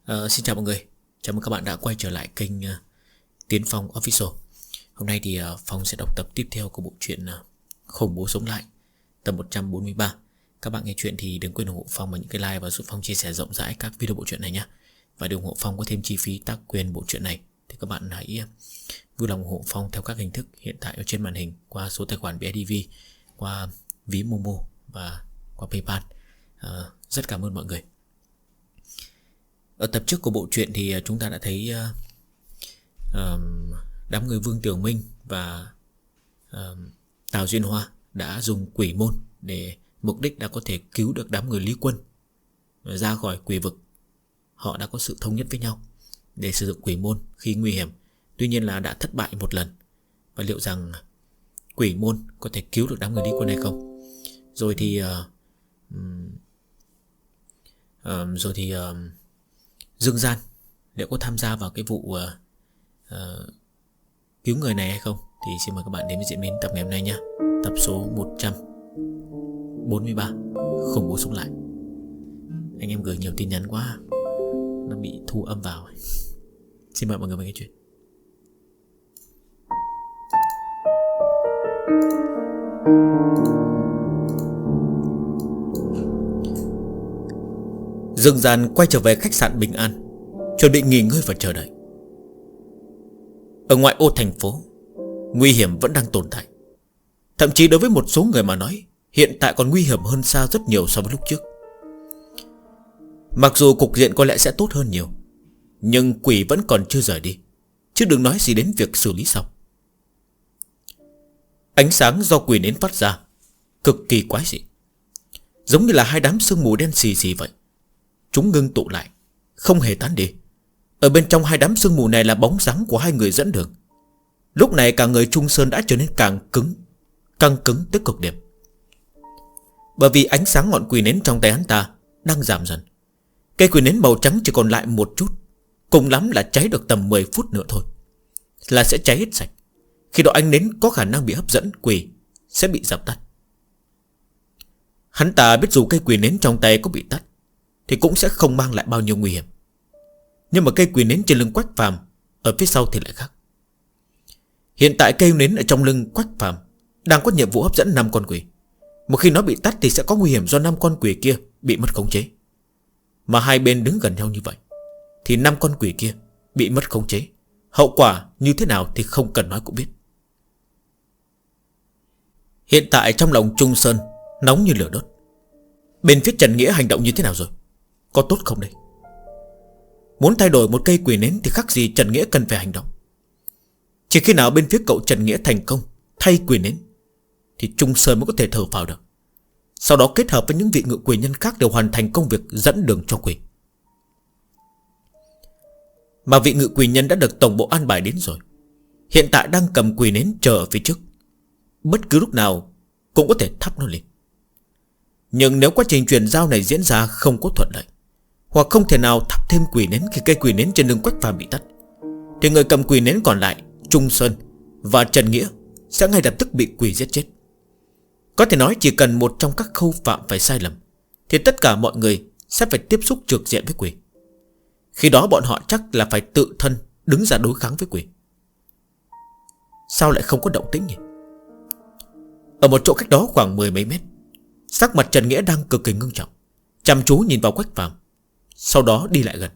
Xin chào mọi người. Chào mừng các bạn đã quay trở lại kênh Tiến Phong Official. Hôm nay thì Phong sẽ đọc tập tiếp theo của bộ truyện Khủng Bố Sống Lại, tập 143. Các bạn nghe chuyện thì đừng quên ủng hộ Phong bằng những cái like và giúp Phong chia sẻ rộng rãi các video bộ truyện này nhé. Và để ủng hộ Phong có thêm chi phí tác quyền bộ truyện này thì các bạn hãy vui lòng ủng hộ Phong theo các hình thức hiện tại ở trên màn hình, qua số tài khoản BIDV, qua ví Momo và qua PayPal. Rất cảm ơn mọi người. Ở tập trước của bộ truyện thì chúng ta đã thấy đám người Vương Tiểu Minh và Tào Duyên Hoa đã dùng quỷ môn để mục đích đã có thể cứu được đám người Lý Quân ra khỏi quỷ vực. Họ đã có sự thống nhất với nhau để sử dụng quỷ môn khi nguy hiểm. Tuy nhiên là đã thất bại một lần. Và liệu rằng quỷ môn có thể cứu được đám người Lý Quân hay không? Rồi thì Dương Gian liệu có tham gia vào cái vụ cứu người này hay không? Thì xin mời các bạn đến với diễn biến tập ngày hôm nay nhé. Tập số 143 Khủng Bố Sống Lại. Anh em gửi nhiều tin nhắn quá, nó bị thu âm vào. Xin mời mọi người nghe chuyện. Dương Gian quay trở về khách sạn Bình An, chuẩn bị nghỉ ngơi và chờ đợi. Ở ngoại ô thành phố, nguy hiểm vẫn đang tồn tại. Thậm chí đối với một số người mà nói, hiện tại còn nguy hiểm hơn xa rất nhiều so với lúc trước. Mặc dù cục diện có lẽ sẽ tốt hơn nhiều, nhưng quỷ vẫn còn chưa rời đi, chứ đừng nói gì đến việc xử lý sau. Ánh sáng do quỷ nến phát ra cực kỳ quái dị, giống như là hai đám sương mù đen xì xì vậy. Chúng ngưng tụ lại, không hề tán đi. Ở bên trong hai đám sương mù này là bóng dáng của hai người dẫn đường. Lúc này cả người Trung Sơn đã trở nên càng căng cứng tới cực điểm. Bởi vì ánh sáng ngọn quỷ nến trong tay hắn ta đang giảm dần. Cây quỷ nến màu trắng chỉ còn lại một chút, cùng lắm là cháy được tầm 10 phút nữa thôi là sẽ cháy hết sạch. Khi đó ánh nến có khả năng bị hấp dẫn, quỷ sẽ bị dập tắt. Hắn ta biết dù cây quỷ nến trong tay có bị tắt thì cũng sẽ không mang lại bao nhiêu nguy hiểm. Nhưng mà cây quỷ nến trên lưng Quách Phàm ở phía sau thì lại khác. Hiện tại cây nến ở trong lưng Quách Phàm đang có nhiệm vụ hấp dẫn 5 con quỷ. Một khi nó bị tắt thì sẽ có nguy hiểm do 5 con quỷ kia bị mất khống chế. Mà hai bên đứng gần nhau như vậy thì 5 con quỷ kia bị mất khống chế, hậu quả như thế nào thì không cần nói cũng biết. Hiện tại trong lòng Trung Sơn nóng như lửa đốt. Bên phía Trần Nghĩa hành động như thế nào rồi? Có tốt không đây? Muốn thay đổi một cây quỷ nến thì khác gì Trần Nghĩa cần phải hành động. Chỉ khi nào bên phía cậu Trần Nghĩa thành công thay quỷ nến thì Trung Sơn mới có thể thở phào được. Sau đó kết hợp với những vị ngự quỷ nhân khác đều hoàn thành công việc dẫn đường cho quỷ. Mà vị ngự quỷ nhân đã được tổng bộ an bài đến rồi, hiện tại đang cầm quỷ nến chờ ở phía trước. Bất cứ lúc nào cũng có thể thắp nó lên. Nhưng nếu quá trình chuyển giao này diễn ra không có thuận lợi, hoặc không thể nào thắp thêm quỷ nến khi cây quỷ nến trên lưng Quách Phàm bị tắt, thì người cầm quỷ nến còn lại, Trung Sơn và Trần Nghĩa, sẽ ngay lập tức bị quỷ giết chết. Có thể nói chỉ cần một trong các khâu phạm phải sai lầm thì tất cả mọi người sẽ phải tiếp xúc trực diện với quỷ. Khi đó bọn họ chắc là phải tự thân đứng ra đối kháng với quỷ. Sao lại không có động tĩnh nhỉ? Ở một chỗ cách đó khoảng 10 mấy mét, sắc mặt Trần Nghĩa đang cực kỳ ngưng trọng, chăm chú nhìn vào Quách Phàm, sau đó đi lại gần.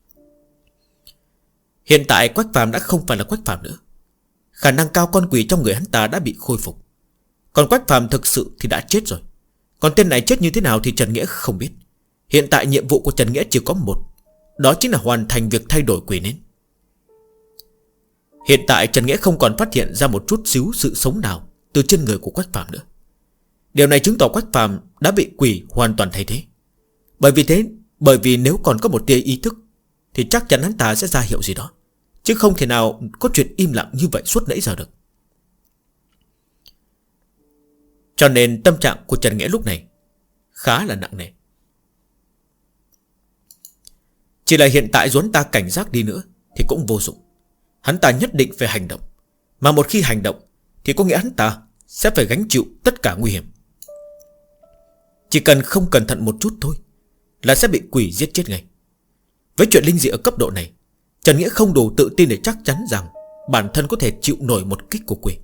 Hiện tại Quách Phàm đã không phải là Quách Phàm nữa. Khả năng cao con quỷ trong người hắn ta đã bị khôi phục. Còn Quách Phàm thực sự thì đã chết rồi. Còn tên này chết như thế nào thì Trần Nghĩa không biết. Hiện tại nhiệm vụ của Trần Nghĩa chỉ có một, đó chính là hoàn thành việc thay đổi quỷ nến. Hiện tại Trần Nghĩa không còn phát hiện ra một chút xíu sự sống nào từ trên người của Quách Phàm nữa. Điều này chứng tỏ Quách Phàm đã bị quỷ hoàn toàn thay thế. Bởi vì nếu còn có một tia ý thức thì chắc chắn hắn ta sẽ ra hiệu gì đó, chứ không thể nào có chuyện im lặng như vậy suốt nãy giờ được. Cho nên tâm trạng của Trần Nghĩa lúc này khá là nặng nề. Chỉ là hiện tại dù hắn ta cảnh giác đi nữa thì cũng vô dụng. Hắn ta nhất định phải hành động. Mà một khi hành động thì có nghĩa hắn ta sẽ phải gánh chịu tất cả nguy hiểm. Chỉ cần không cẩn thận một chút thôi là sẽ bị quỷ giết chết ngay. Với chuyện linh dị ở cấp độ này, Trần Nghĩa không đủ tự tin để chắc chắn rằng bản thân có thể chịu nổi một kích của quỷ.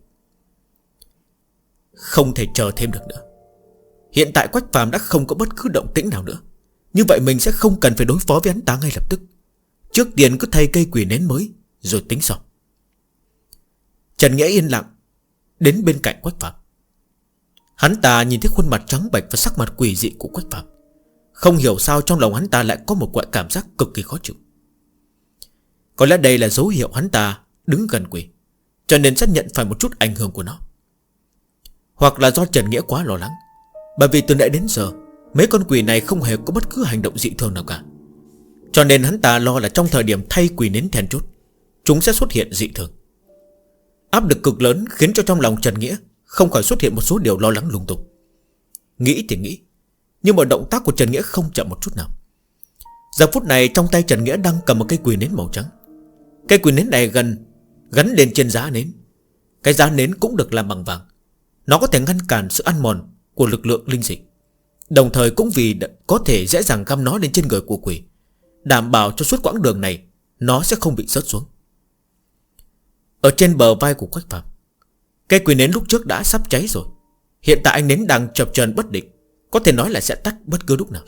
Không thể chờ thêm được nữa. Hiện tại Quách Phàm đã không có bất cứ động tĩnh nào nữa. Như vậy mình sẽ không cần phải đối phó với hắn ta ngay lập tức. Trước tiên cứ thay cây quỷ nến mới rồi tính sau. Trần Nghĩa yên lặng đến bên cạnh Quách Phàm. Hắn ta nhìn thấy khuôn mặt trắng bệch và sắc mặt quỷ dị của Quách Phàm. Không hiểu sao trong lòng hắn ta lại có một loại cảm giác cực kỳ khó chịu. Có lẽ đây là dấu hiệu hắn ta đứng gần quỷ, cho nên sẽ nhận phải một chút ảnh hưởng của nó. Hoặc là do Trần Nghĩa quá lo lắng, bởi vì từ nãy đến giờ mấy con quỷ này không hề có bất cứ hành động dị thường nào cả. Cho nên hắn ta lo là trong thời điểm thay quỷ nến then chốt, chúng sẽ xuất hiện dị thường. Áp lực cực lớn khiến cho trong lòng Trần Nghĩa không khỏi xuất hiện một số điều lo lắng lung tung. Nghĩ thì nghĩ, nhưng mà động tác của Trần Nghĩa không chậm một chút nào. Giờ phút này trong tay Trần Nghĩa đang cầm một cây quỷ nến màu trắng. Cây quỷ nến này gắn lên trên giá nến. Cái giá nến cũng được làm bằng vàng. Nó có thể ngăn cản sự ăn mòn của lực lượng linh dị, đồng thời cũng vì có thể dễ dàng găm nó lên trên người của quỷ, đảm bảo cho suốt quãng đường này nó sẽ không bị rớt xuống. Ở trên bờ vai của Quách Phàm, cây quỷ nến lúc trước đã sắp cháy rồi. Hiện tại ánh nến đang chập chờn bất định, có thể nói là sẽ tắt bất cứ lúc nào.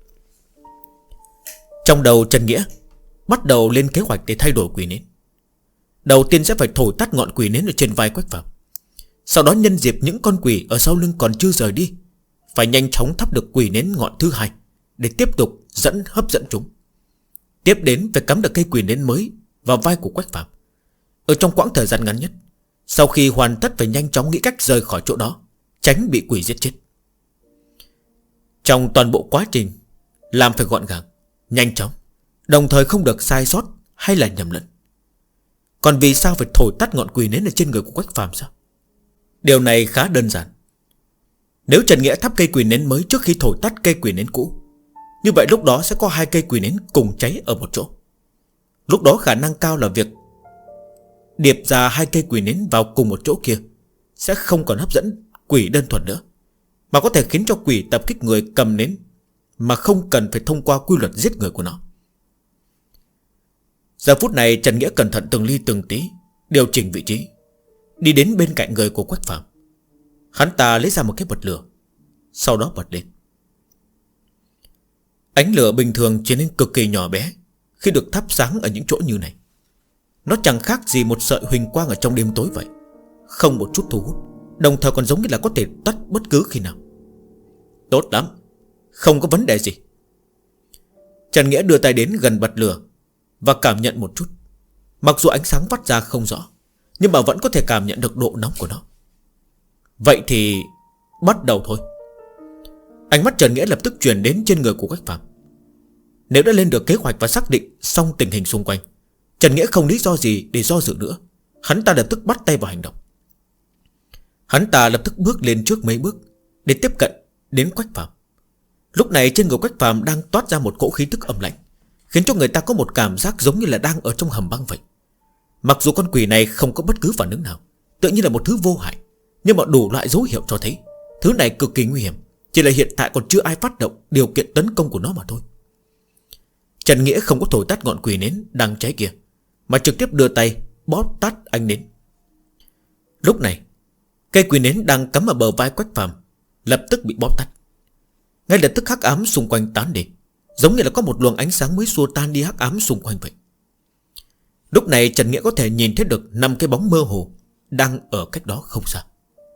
Trong đầu Trần Nghĩa bắt đầu lên kế hoạch để thay đổi quỷ nến. Đầu tiên sẽ phải thổi tắt ngọn quỷ nến ở trên vai Quách Phàm. Sau đó nhân dịp những con quỷ ở sau lưng còn chưa rời đi, phải nhanh chóng thắp được quỷ nến ngọn thứ hai để tiếp tục hấp dẫn chúng. Tiếp đến phải cắm được cây quỷ nến mới vào vai của Quách Phàm. Ở trong quãng thời gian ngắn nhất, sau khi hoàn tất phải nhanh chóng nghĩ cách rời khỏi chỗ đó, tránh bị quỷ giết chết. Trong toàn bộ quá trình làm phải gọn gàng, nhanh chóng, đồng thời không được sai sót hay là nhầm lẫn. Còn vì sao phải thổi tắt ngọn quỷ nến ở trên người của Quách Phàm sao? Điều này khá đơn giản. Nếu Trần Nghĩa thắp cây quỷ nến mới trước khi thổi tắt cây quỷ nến cũ, như vậy lúc đó sẽ có hai cây quỷ nến cùng cháy ở một chỗ. Lúc đó khả năng cao là việc điệp ra hai cây quỷ nến vào cùng một chỗ kia sẽ không còn hấp dẫn quỷ đơn thuần nữa, mà có thể khiến cho quỷ tập kích người cầm nến mà không cần phải thông qua quy luật giết người của nó. Giờ phút này Trần Nghĩa cẩn thận từng ly từng tí điều chỉnh vị trí, đi đến bên cạnh người của Quách Phàm. Hắn ta lấy ra một cái bật lửa, sau đó bật lên. Ánh lửa bình thường trở nên cực kỳ nhỏ bé khi được thắp sáng ở những chỗ như này. Nó chẳng khác gì một sợi huỳnh quang ở trong đêm tối vậy, không một chút thu hút, đồng thời còn giống như là có thể tắt bất cứ khi nào. Tốt lắm, không có vấn đề gì. Trần Nghĩa đưa tay đến gần bật lửa và cảm nhận một chút. Mặc dù ánh sáng phát ra không rõ, nhưng mà vẫn có thể cảm nhận được độ nóng của nó. Vậy thì bắt đầu thôi. Ánh mắt Trần Nghĩa lập tức chuyển đến trên người của Quách Phàm. Nếu đã lên được kế hoạch và xác định xong tình hình xung quanh, Trần Nghĩa không lý do gì để do dự nữa. Hắn ta lập tức bắt tay vào hành động. Hắn ta lập tức bước lên trước mấy bước để tiếp cận đến Quách Phàm. Lúc này trên người Quách Phàm đang toát ra một cỗ khí tức âm lạnh, khiến cho người ta có một cảm giác giống như là đang ở trong hầm băng vậy. Mặc dù con quỷ này không có bất cứ phản ứng nào, tự nhiên là một thứ vô hại, nhưng mà đủ loại dấu hiệu cho thấy thứ này cực kỳ nguy hiểm, chỉ là hiện tại còn chưa ai phát động điều kiện tấn công của nó mà thôi. Trần Nghĩa không có thổi tắt ngọn quỷ nến đang cháy kia, mà trực tiếp đưa tay bóp tắt ánh nến. Lúc này cây quỷ nến đang cắm ở bờ vai Quách Phàm lập tức bị bóp tắt. Ngay lập tức hắc ám xung quanh tán đi, giống như là có một luồng ánh sáng mới xua tan đi hắc ám xung quanh vậy. Lúc này Trần Nghĩa có thể nhìn thấy được 5 cái bóng mơ hồ đang ở cách đó không xa.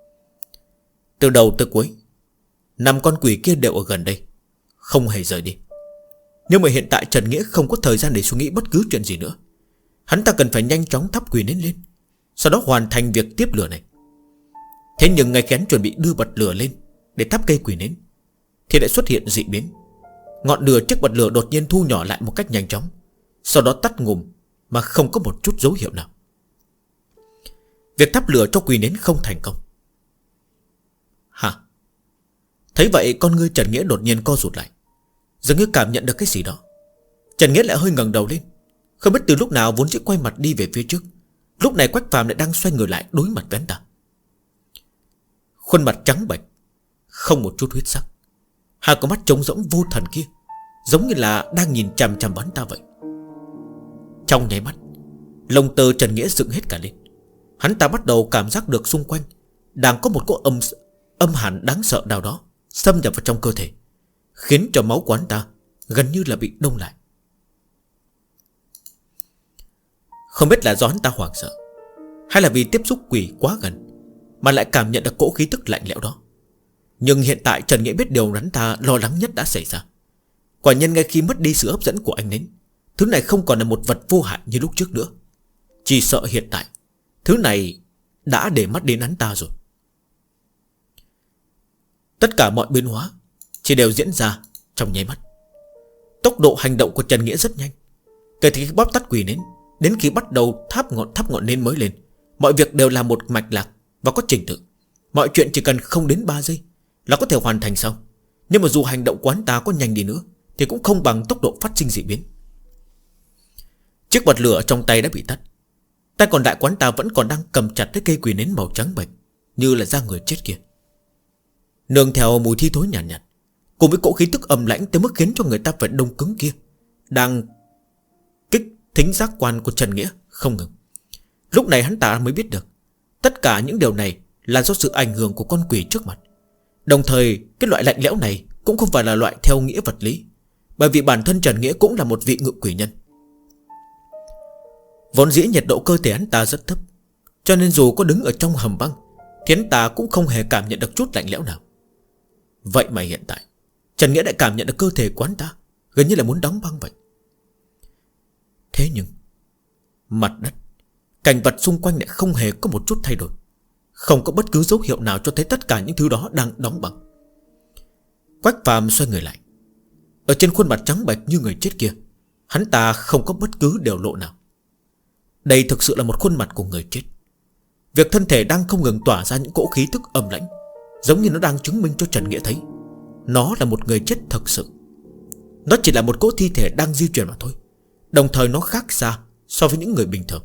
Từ đầu tới cuối 5 con quỷ kia đều ở gần đây, không hề rời đi. Nhưng mà hiện tại Trần Nghĩa không có thời gian để suy nghĩ bất cứ chuyện gì nữa. Hắn ta cần phải nhanh chóng thắp quỷ nến lên, sau đó hoàn thành việc tiếp lửa này. Thế nhưng ngay khi hắn chuẩn bị đưa bật lửa lên để thắp cây quỷ nến, thì lại xuất hiện dị biến. Ngọn lửa chiếc bật lửa đột nhiên thu nhỏ lại một cách nhanh chóng, sau đó tắt ngùm mà không có một chút dấu hiệu nào. Việc thắp lửa cho quỷ nến không thành công. Hả? Thấy vậy con ngươi Trần Nghĩa đột nhiên co rụt lại, dường như cảm nhận được cái gì đó. Trần Nghĩa lại hơi ngẩng đầu lên. Không biết từ lúc nào vốn dĩ quay mặt đi về phía trước, lúc này Quách Phàm lại đang xoay người lại đối mặt với hắn ta. Khuôn mặt trắng bệch, không một chút huyết sắc, hai con mắt trống rỗng vô thần kia giống như là đang nhìn chằm chằm hắn ta vậy. Trong nháy mắt, lông tơ Trần Nghĩa dựng hết cả lên. Hắn ta bắt đầu cảm giác được xung quanh đang có một cỗ âm hàn đáng sợ nào đó xâm nhập vào trong cơ thể, khiến cho máu của hắn ta gần như là bị đông lại. Không biết là do hắn ta hoảng sợ, hay là vì tiếp xúc quỷ quá gần mà lại cảm nhận được cỗ khí tức lạnh lẽo đó. Nhưng hiện tại Trần Nghĩa biết điều hắn ta lo lắng nhất đã xảy ra. Quả nhân ngay khi mất đi sự hấp dẫn của ánh nến, thứ này không còn là một vật vô hại như lúc trước nữa. Chỉ sợ hiện tại thứ này đã để mắt đến hắn ta rồi. Tất cả mọi biến hóa chỉ đều diễn ra trong nháy mắt. Tốc độ hành động của Trần Nghĩa rất nhanh. Kể từ khi bóp tắt quỷ nến đến khi bắt đầu thắp ngọn nến mới lên, mọi việc đều là một mạch lạc và có trình tự. Mọi chuyện chỉ cần không đến 3 giây là có thể hoàn thành xong. Nhưng mà dù hành động của hắn ta có nhanh đi nữa thì cũng không bằng tốc độ phát sinh dị biến. Chiếc bật lửa trong tay đã bị tắt. Tay còn lại của hắn ta vẫn còn đang cầm chặt cái cây quỷ nến màu trắng bệch, như là da người chết kia. Nương theo mùi thi thối nhàn nhạt, cùng với cỗ khí tức âm lãnh tới mức khiến cho người ta phải đông cứng kia, đang kích thính giác quan của Trần Nghĩa không ngừng. Lúc này hắn ta mới biết được tất cả những điều này là do sự ảnh hưởng của con quỷ trước mặt. Đồng thời cái loại lạnh lẽo này cũng không phải là loại theo nghĩa vật lý, bởi vì bản thân Trần Nghĩa cũng là một vị ngự quỷ nhân. Vốn dĩ nhiệt độ cơ thể hắn ta rất thấp, cho nên dù có đứng ở trong hầm băng thì hắn ta cũng không hề cảm nhận được chút lạnh lẽo nào. Vậy mà hiện tại Trần Nghĩa đã cảm nhận được cơ thể của hắn ta gần như là muốn đóng băng vậy. Thế nhưng mặt đất, cảnh vật xung quanh lại không hề có một chút thay đổi, không có bất cứ dấu hiệu nào cho thấy tất cả những thứ đó đang đóng băng. Quách Phàm xoay người lại. Ở trên khuôn mặt trắng bệch như người chết kia, hắn ta không có bất cứ điều lộ nào. Đây thực sự là một khuôn mặt của người chết. Việc thân thể đang không ngừng tỏa ra những cỗ khí tức âm lãnh, giống như nó đang chứng minh cho Trần Nghĩa thấy nó là một người chết thực sự. Nó chỉ là một cỗ thi thể đang di chuyển mà thôi. Đồng thời nó khác xa so với những người bình thường.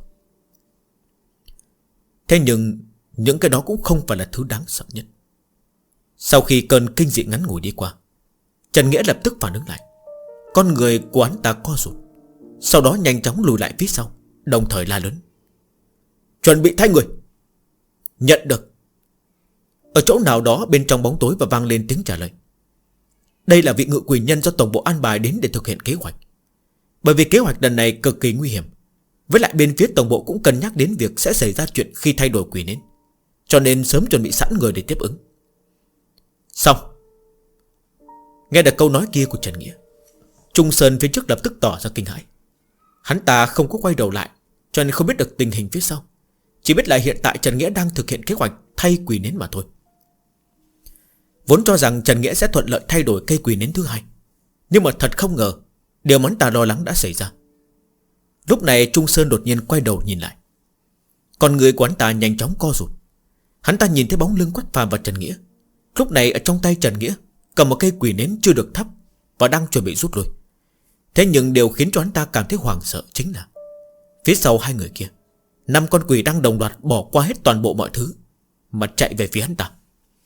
Thế nhưng những cái đó cũng không phải là thứ đáng sợ nhất. Sau khi cơn kinh dị ngắn ngủi đi qua, Trần Nghĩa lập tức phản ứng lại. Con người của hắn ta co rụt, sau đó nhanh chóng lùi lại phía sau, đồng thời la lớn: chuẩn bị thay người. Nhận được. Ở chỗ nào đó bên trong bóng tối và vang lên tiếng trả lời. Đây là vị ngự quỷ nhân do tổng bộ an bài đến để thực hiện kế hoạch. Bởi vì kế hoạch lần này cực kỳ nguy hiểm, với lại bên phía tổng bộ cũng cân nhắc đến việc sẽ xảy ra chuyện khi thay đổi quỷ nến, cho nên sớm chuẩn bị sẵn người để tiếp ứng. Xong. Nghe được câu nói kia của Trần Nghĩa, Trung Sơn phía trước lập tức tỏ ra kinh hãi. Hắn ta không có quay đầu lại, cho nên không biết được tình hình phía sau, chỉ biết là hiện tại Trần Nghĩa đang thực hiện kế hoạch thay quỷ nến mà thôi. Vốn cho rằng Trần Nghĩa sẽ thuận lợi thay đổi cây quỷ nến thứ hai, nhưng mà thật không ngờ điều mà hắn ta lo lắng đã xảy ra. Lúc này Trung Sơn đột nhiên quay đầu nhìn lại. Con người của hắn ta nhanh chóng co rụt. Hắn ta nhìn thấy bóng lưng Quách Phàm và Trần Nghĩa. Lúc này ở trong tay Trần Nghĩa cầm một cây quỷ nến chưa được thắp và đang chuẩn bị rút lui. Thế nhưng điều khiến cho hắn ta cảm thấy hoảng sợ chính là phía sau hai người kia, 5 con quỷ đang đồng loạt bỏ qua hết toàn bộ mọi thứ mà chạy về phía hắn ta.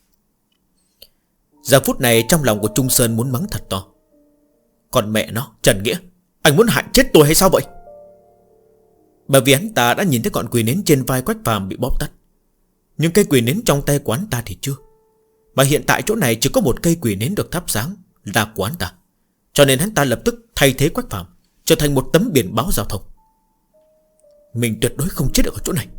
Giờ phút này trong lòng của Trung Sơn muốn mắng thật to. Còn mẹ nó, Trần Nghĩa, anh muốn hại chết tôi hay sao vậy? Bởi vì hắn ta đã nhìn thấy ngọn quỷ nến trên vai Quách Phàm bị bóp tắt, nhưng cây quỷ nến trong tay của hắn ta thì chưa. Mà hiện tại chỗ này chỉ có một cây quỷ nến được thắp sáng là của hắn ta, cho nên hắn ta lập tức thay thế Quách Phàm trở thành một tấm biển báo giao thông. Mình tuyệt đối không chết được ở chỗ này.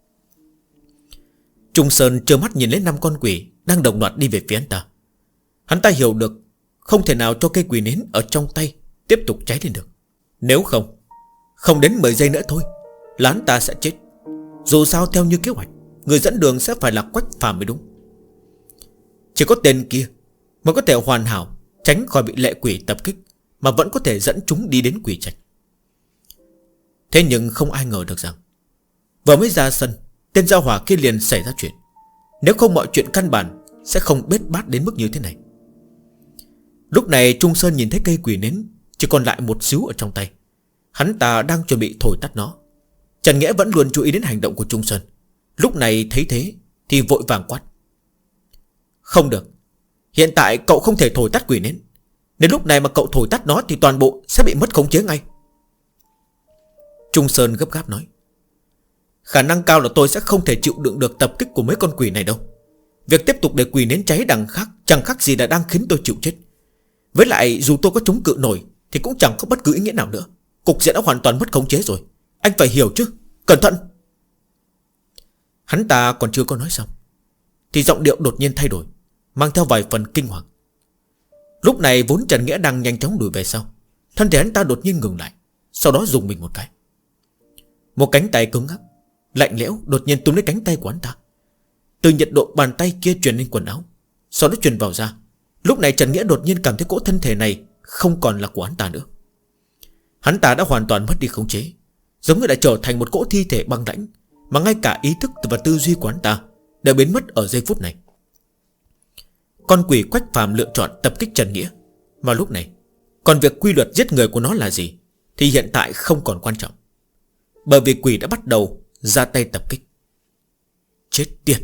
Trung Sơn trơ mắt nhìn lấy 5 con quỷ đang đồng loạt đi về phía hắn ta. Hắn ta hiểu được không thể nào cho cây quỷ nến ở trong tay tiếp tục cháy lên được. Nếu không đến 10 giây nữa thôi là hắn ta sẽ chết. Dù sao theo như kế hoạch, người dẫn đường sẽ phải là Quách Phàm mới đúng. Chỉ có tên kia mới có thể hoàn hảo tránh khỏi bị lệ quỷ tập kích, mà vẫn có thể dẫn chúng đi đến quỷ trạch. Thế nhưng không ai ngờ được rằng vừa mới ra sân, tên giao hỏa kia liền xảy ra chuyện. Nếu không mọi chuyện căn bản sẽ không bết bát đến mức như thế này. Lúc này Trung Sơn nhìn thấy cây quỷ nến chỉ còn lại một xíu ở trong tay. Hắn ta đang chuẩn bị thổi tắt nó. Trần Nghĩa vẫn luôn chú ý đến hành động của Trung Sơn. Lúc này thấy thế thì vội vàng quát: không được, hiện tại cậu không thể thổi tắt quỷ nến. Nếu lúc này mà cậu thổi tắt nó thì toàn bộ sẽ bị mất khống chế ngay. Trung Sơn gấp gáp nói. Khả năng cao là tôi sẽ không thể chịu đựng được tập kích của mấy con quỷ này đâu. Việc tiếp tục để quỷ nến cháy chẳng khác gì là đang khiến tôi chịu chết. Với lại dù tôi có chống cự nổi thì cũng chẳng có bất cứ ý nghĩa nào nữa. Cục diện đã hoàn toàn mất khống chế rồi. Anh phải hiểu chứ. Cẩn thận. Hắn ta còn chưa có nói xong thì giọng điệu đột nhiên thay đổi, mang theo vài phần kinh hoàng. Lúc này vốn Trần Nghĩa đang nhanh chóng lùi về sau, thân thể hắn ta đột nhiên ngừng lại, sau đó dùng mình một cái. Một cánh tay cứng ngắc lạnh lẽo đột nhiên túm lấy cánh tay của hắn ta. Từ nhiệt độ bàn tay kia truyền lên quần áo, sau đó truyền vào da. Lúc này Trần Nghĩa đột nhiên cảm thấy cỗ thân thể này không còn là của hắn ta nữa. Hắn ta đã hoàn toàn mất đi khống chế, giống như đã trở thành một cỗ thi thể băng lãnh, mà ngay cả ý thức và tư duy của hắn ta đều biến mất ở giây phút này. Con quỷ Quách Phàm lựa chọn tập kích Trần Nghĩa, mà lúc này còn việc quy luật giết người của nó là gì thì hiện tại không còn quan trọng, bởi vì quỷ đã bắt đầu ra tay tập kích. Chết tiệt.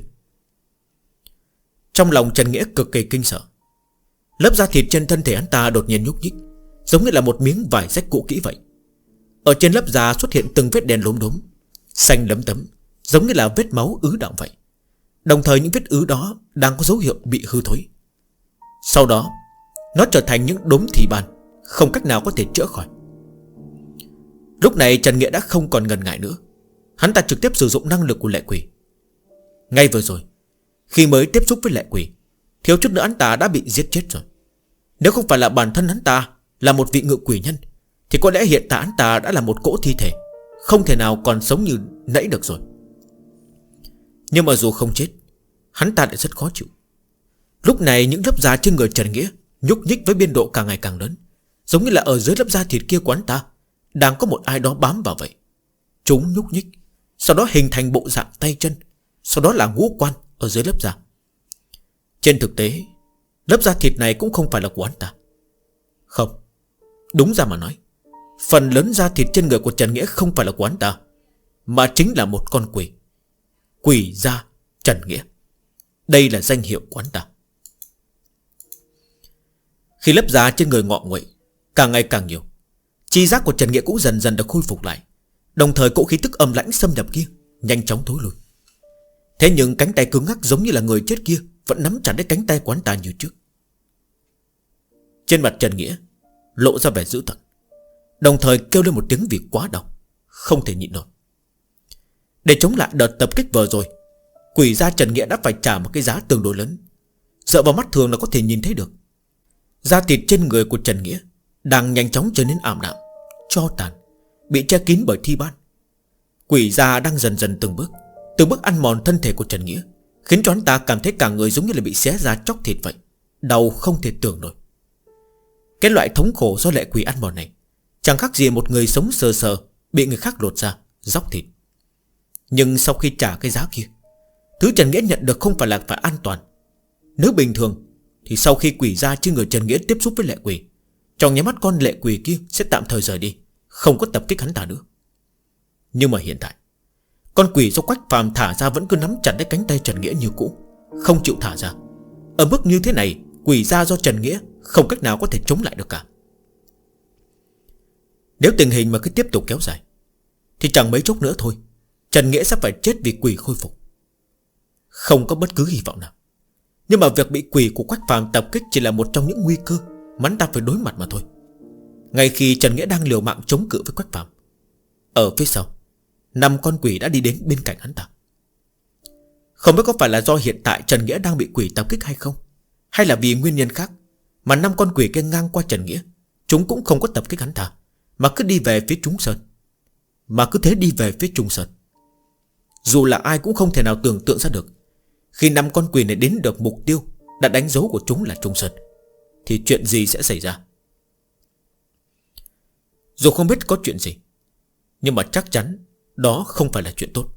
Trong lòng Trần Nghĩa cực kỳ kinh sợ. Lớp da thịt trên thân thể hắn ta đột nhiên nhúc nhích, giống như là một miếng vải rách cũ kỹ vậy. Ở trên lớp da xuất hiện từng vết đen lốm đốm, xanh lấm tấm, giống như là vết máu ứ đọng vậy. Đồng thời những vết ứ đó đang có dấu hiệu bị hư thối. Sau đó nó trở thành những đốm thì ban, không cách nào có thể chữa khỏi. Lúc này Trần Nghĩa đã không còn ngần ngại nữa. Hắn ta trực tiếp sử dụng năng lực của lệ quỷ. Ngay vừa rồi, khi mới tiếp xúc với lệ quỷ, thiếu chút nữa hắn ta đã bị giết chết rồi. Nếu không phải là bản thân hắn ta là một vị ngự quỷ nhân thì có lẽ hiện tại hắn ta đã là một cỗ thi thể, không thể nào còn sống như nãy được rồi. Nhưng mà dù không chết, hắn ta lại rất khó chịu. Lúc này những lớp da trên người Trần Nghĩa nhúc nhích với biên độ càng ngày càng lớn, giống như là ở dưới lớp da thịt kia của hắn ta đang có một ai đó bám vào vậy. Chúng nhúc nhích, sau đó hình thành bộ dạng tay chân, sau đó là ngũ quan ở dưới lớp da. Trên thực tế, lớp da thịt này cũng không phải là của hắn ta. Không, đúng ra mà nói, phần lớn da thịt trên người của Trần Nghĩa không phải là của hắn ta, mà chính là một con quỷ. Quỷ da Trần Nghĩa. Đây là danh hiệu của hắn ta. Khi lớp da trên người ngọ nguậy càng ngày càng nhiều, chi giác của Trần Nghĩa cũng dần dần được khôi phục lại. Đồng thời cỗ khí tức âm lãnh xâm nhập kia nhanh chóng thối lui. Thế nhưng cánh tay cứng ngắc giống như là người chết kia vẫn nắm chặt lấy cánh tay của hắn ta như trước. Trên mặt Trần Nghĩa lộ ra vẻ dữ tợn, đồng thời kêu lên một tiếng vì quá đau, không thể nhịn nổi. Để chống lại đợt tập kích vừa rồi, quỷ da Trần Nghĩa đã phải trả một cái giá tương đối lớn. Dựa vào mắt thường là có thể nhìn thấy được, da thịt trên người của Trần Nghĩa đang nhanh chóng trở nên ảm đạm, tro tàn, bị che kín bởi thi ban. Quỷ da đang dần dần từng bước ăn mòn thân thể của Trần Nghĩa, khiến cho hắn ta cảm thấy cả người giống như là bị xé ra chóc thịt vậy, đau không thể tưởng nổi. Cái loại thống khổ do lệ quỷ ăn mòn này chẳng khác gì một người sống sờ sờ bị người khác lột ra, róc thịt. Nhưng sau khi trả cái giá kia, thứ Trần Nghĩa nhận được không phải là phải an toàn. Nếu bình thường thì sau khi quỷ da trên người Trần Nghĩa tiếp xúc với lệ quỷ, trong nháy mắt con lệ quỷ kia sẽ tạm thời rời đi, không có tập kích hắn ta nữa. Nhưng mà hiện tại, con quỷ do Quách Phàm thả ra vẫn cứ nắm chặt lấy cánh tay Trần Nghĩa như cũ, không chịu thả ra. Ở mức như thế này, quỷ da do Trần Nghĩa không cách nào có thể chống lại được cả. Nếu tình hình mà cứ tiếp tục kéo dài thì chẳng mấy chốc nữa thôi Trần Nghĩa sẽ phải chết vì quỷ khôi phục. Không có bất cứ hy vọng nào. Nhưng mà việc bị quỷ của Quách Phàm tập kích chỉ là một trong những nguy cơ mà hắn ta phải đối mặt mà thôi. Ngay khi Trần Nghĩa đang liều mạng chống cự với Quách Phàm, ở phía sau 5 con quỷ đã đi đến bên cạnh hắn ta. Không biết có phải là do hiện tại Trần Nghĩa đang bị quỷ tập kích hay không, hay là vì nguyên nhân khác mà 5 con quỷ kia ngang qua Trần Nghĩa, chúng cũng không có tập kích hắn ta, mà cứ đi về phía Trung Sơn. Dù là ai cũng không thể nào tưởng tượng ra được, khi 5 con quỷ này đến được mục tiêu đã đánh dấu của chúng là Trung Sơn, thì chuyện gì sẽ xảy ra. Dù không biết có chuyện gì, nhưng mà chắc chắn đó không phải là chuyện tốt.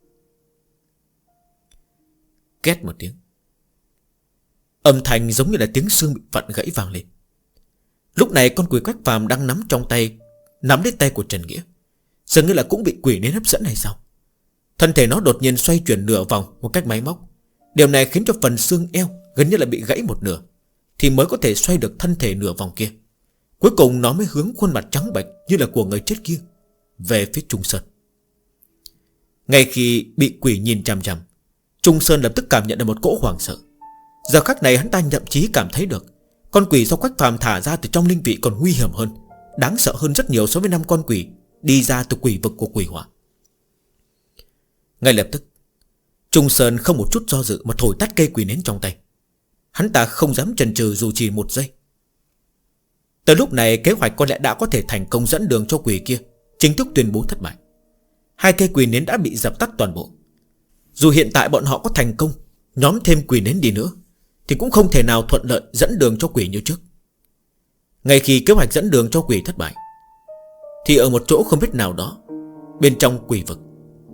Két một tiếng, âm thanh giống như là tiếng xương bị vặn gãy vang lên. Lúc này con quỷ Quách Phàm đang nắm lấy tay của Trần Nghĩa, dường như là cũng bị quỷ nến hấp dẫn hay sao. Thân thể nó đột nhiên xoay chuyển nửa vòng một cách máy móc. Điều này khiến cho phần xương eo gần như là bị gãy một nửa, thì mới có thể xoay được thân thể nửa vòng kia. Cuối cùng nó mới hướng khuôn mặt trắng bệch như là của người chết kia về phía Trung Sơn. Ngay khi bị quỷ nhìn chằm chằm, Trung Sơn lập tức cảm nhận được một cỗ hoảng sợ. Giờ khắc này hắn ta thậm chí cảm thấy được con quỷ do Quách Phàm thả ra từ trong linh vị còn nguy hiểm hơn, đáng sợ hơn rất nhiều so với 5 con quỷ đi ra từ quỷ vực của quỷ hỏa. Ngay lập tức, Trung Sơn không một chút do dự mà thổi tắt cây quỷ nến trong tay. Hắn ta không dám chần chừ dù chỉ một giây. Tới lúc này kế hoạch có lẽ đã có thể thành công dẫn đường cho quỷ kia chính thức tuyên bố thất bại. 2 cây quỷ nến đã bị dập tắt toàn bộ. Dù hiện tại bọn họ có thành công nhóm thêm quỷ nến đi nữa thì cũng không thể nào thuận lợi dẫn đường cho quỷ như trước. Ngay khi kế hoạch dẫn đường cho quỷ thất bại thì ở một chỗ không biết nào đó bên trong quỷ vực,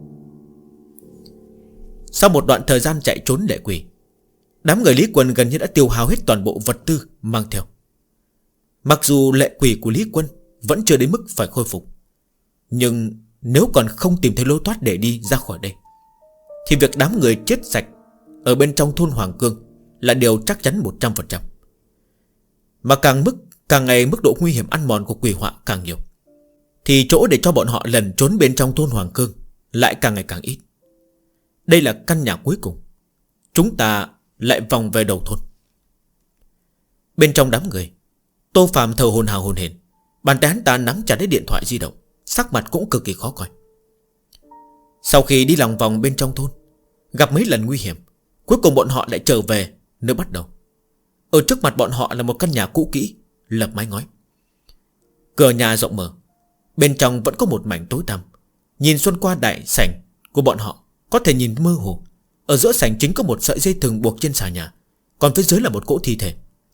sau một đoạn thời gian chạy trốn lệ quỷ, đám người Lý Quân gần như đã tiêu hao hết toàn bộ vật tư mang theo. Mặc dù lệ quỷ của Lý Quân vẫn chưa đến mức phải khôi phục, nhưng nếu còn không tìm thấy lối thoát để đi ra khỏi đây thì việc đám người chết sạch ở bên trong thôn Hoàng Cương là điều chắc chắn 100%. Mà càng ngày mức độ nguy hiểm ăn mòn của quỷ họa càng nhiều thì chỗ để cho bọn họ lẩn trốn bên trong thôn Hoàng Cương lại càng ngày càng ít. Đây là căn nhà cuối cùng. Chúng ta lại vòng về đầu thôn. Bên trong đám người, Tô Phàm thở hổn hào hổn hển, bàn tay hắn ta nắm chặt lấy điện thoại di động, sắc mặt cũng cực kỳ khó coi. Sau khi đi lòng vòng bên trong thôn, gặp mấy lần nguy hiểm, cuối cùng bọn họ lại trở về nơi bắt đầu. Ở trước mặt bọn họ là một căn nhà cũ kỹ, lợp mái ngói. Cửa nhà rộng mở, bên trong vẫn có một mảnh tối tăm. Nhìn xuyên qua đại sảnh của bọn họ có thể nhìn mơ hồ. Ở giữa sảnh chính có một sợi dây thừng buộc trên xà nhà, còn phía dưới là một cỗ thi thể.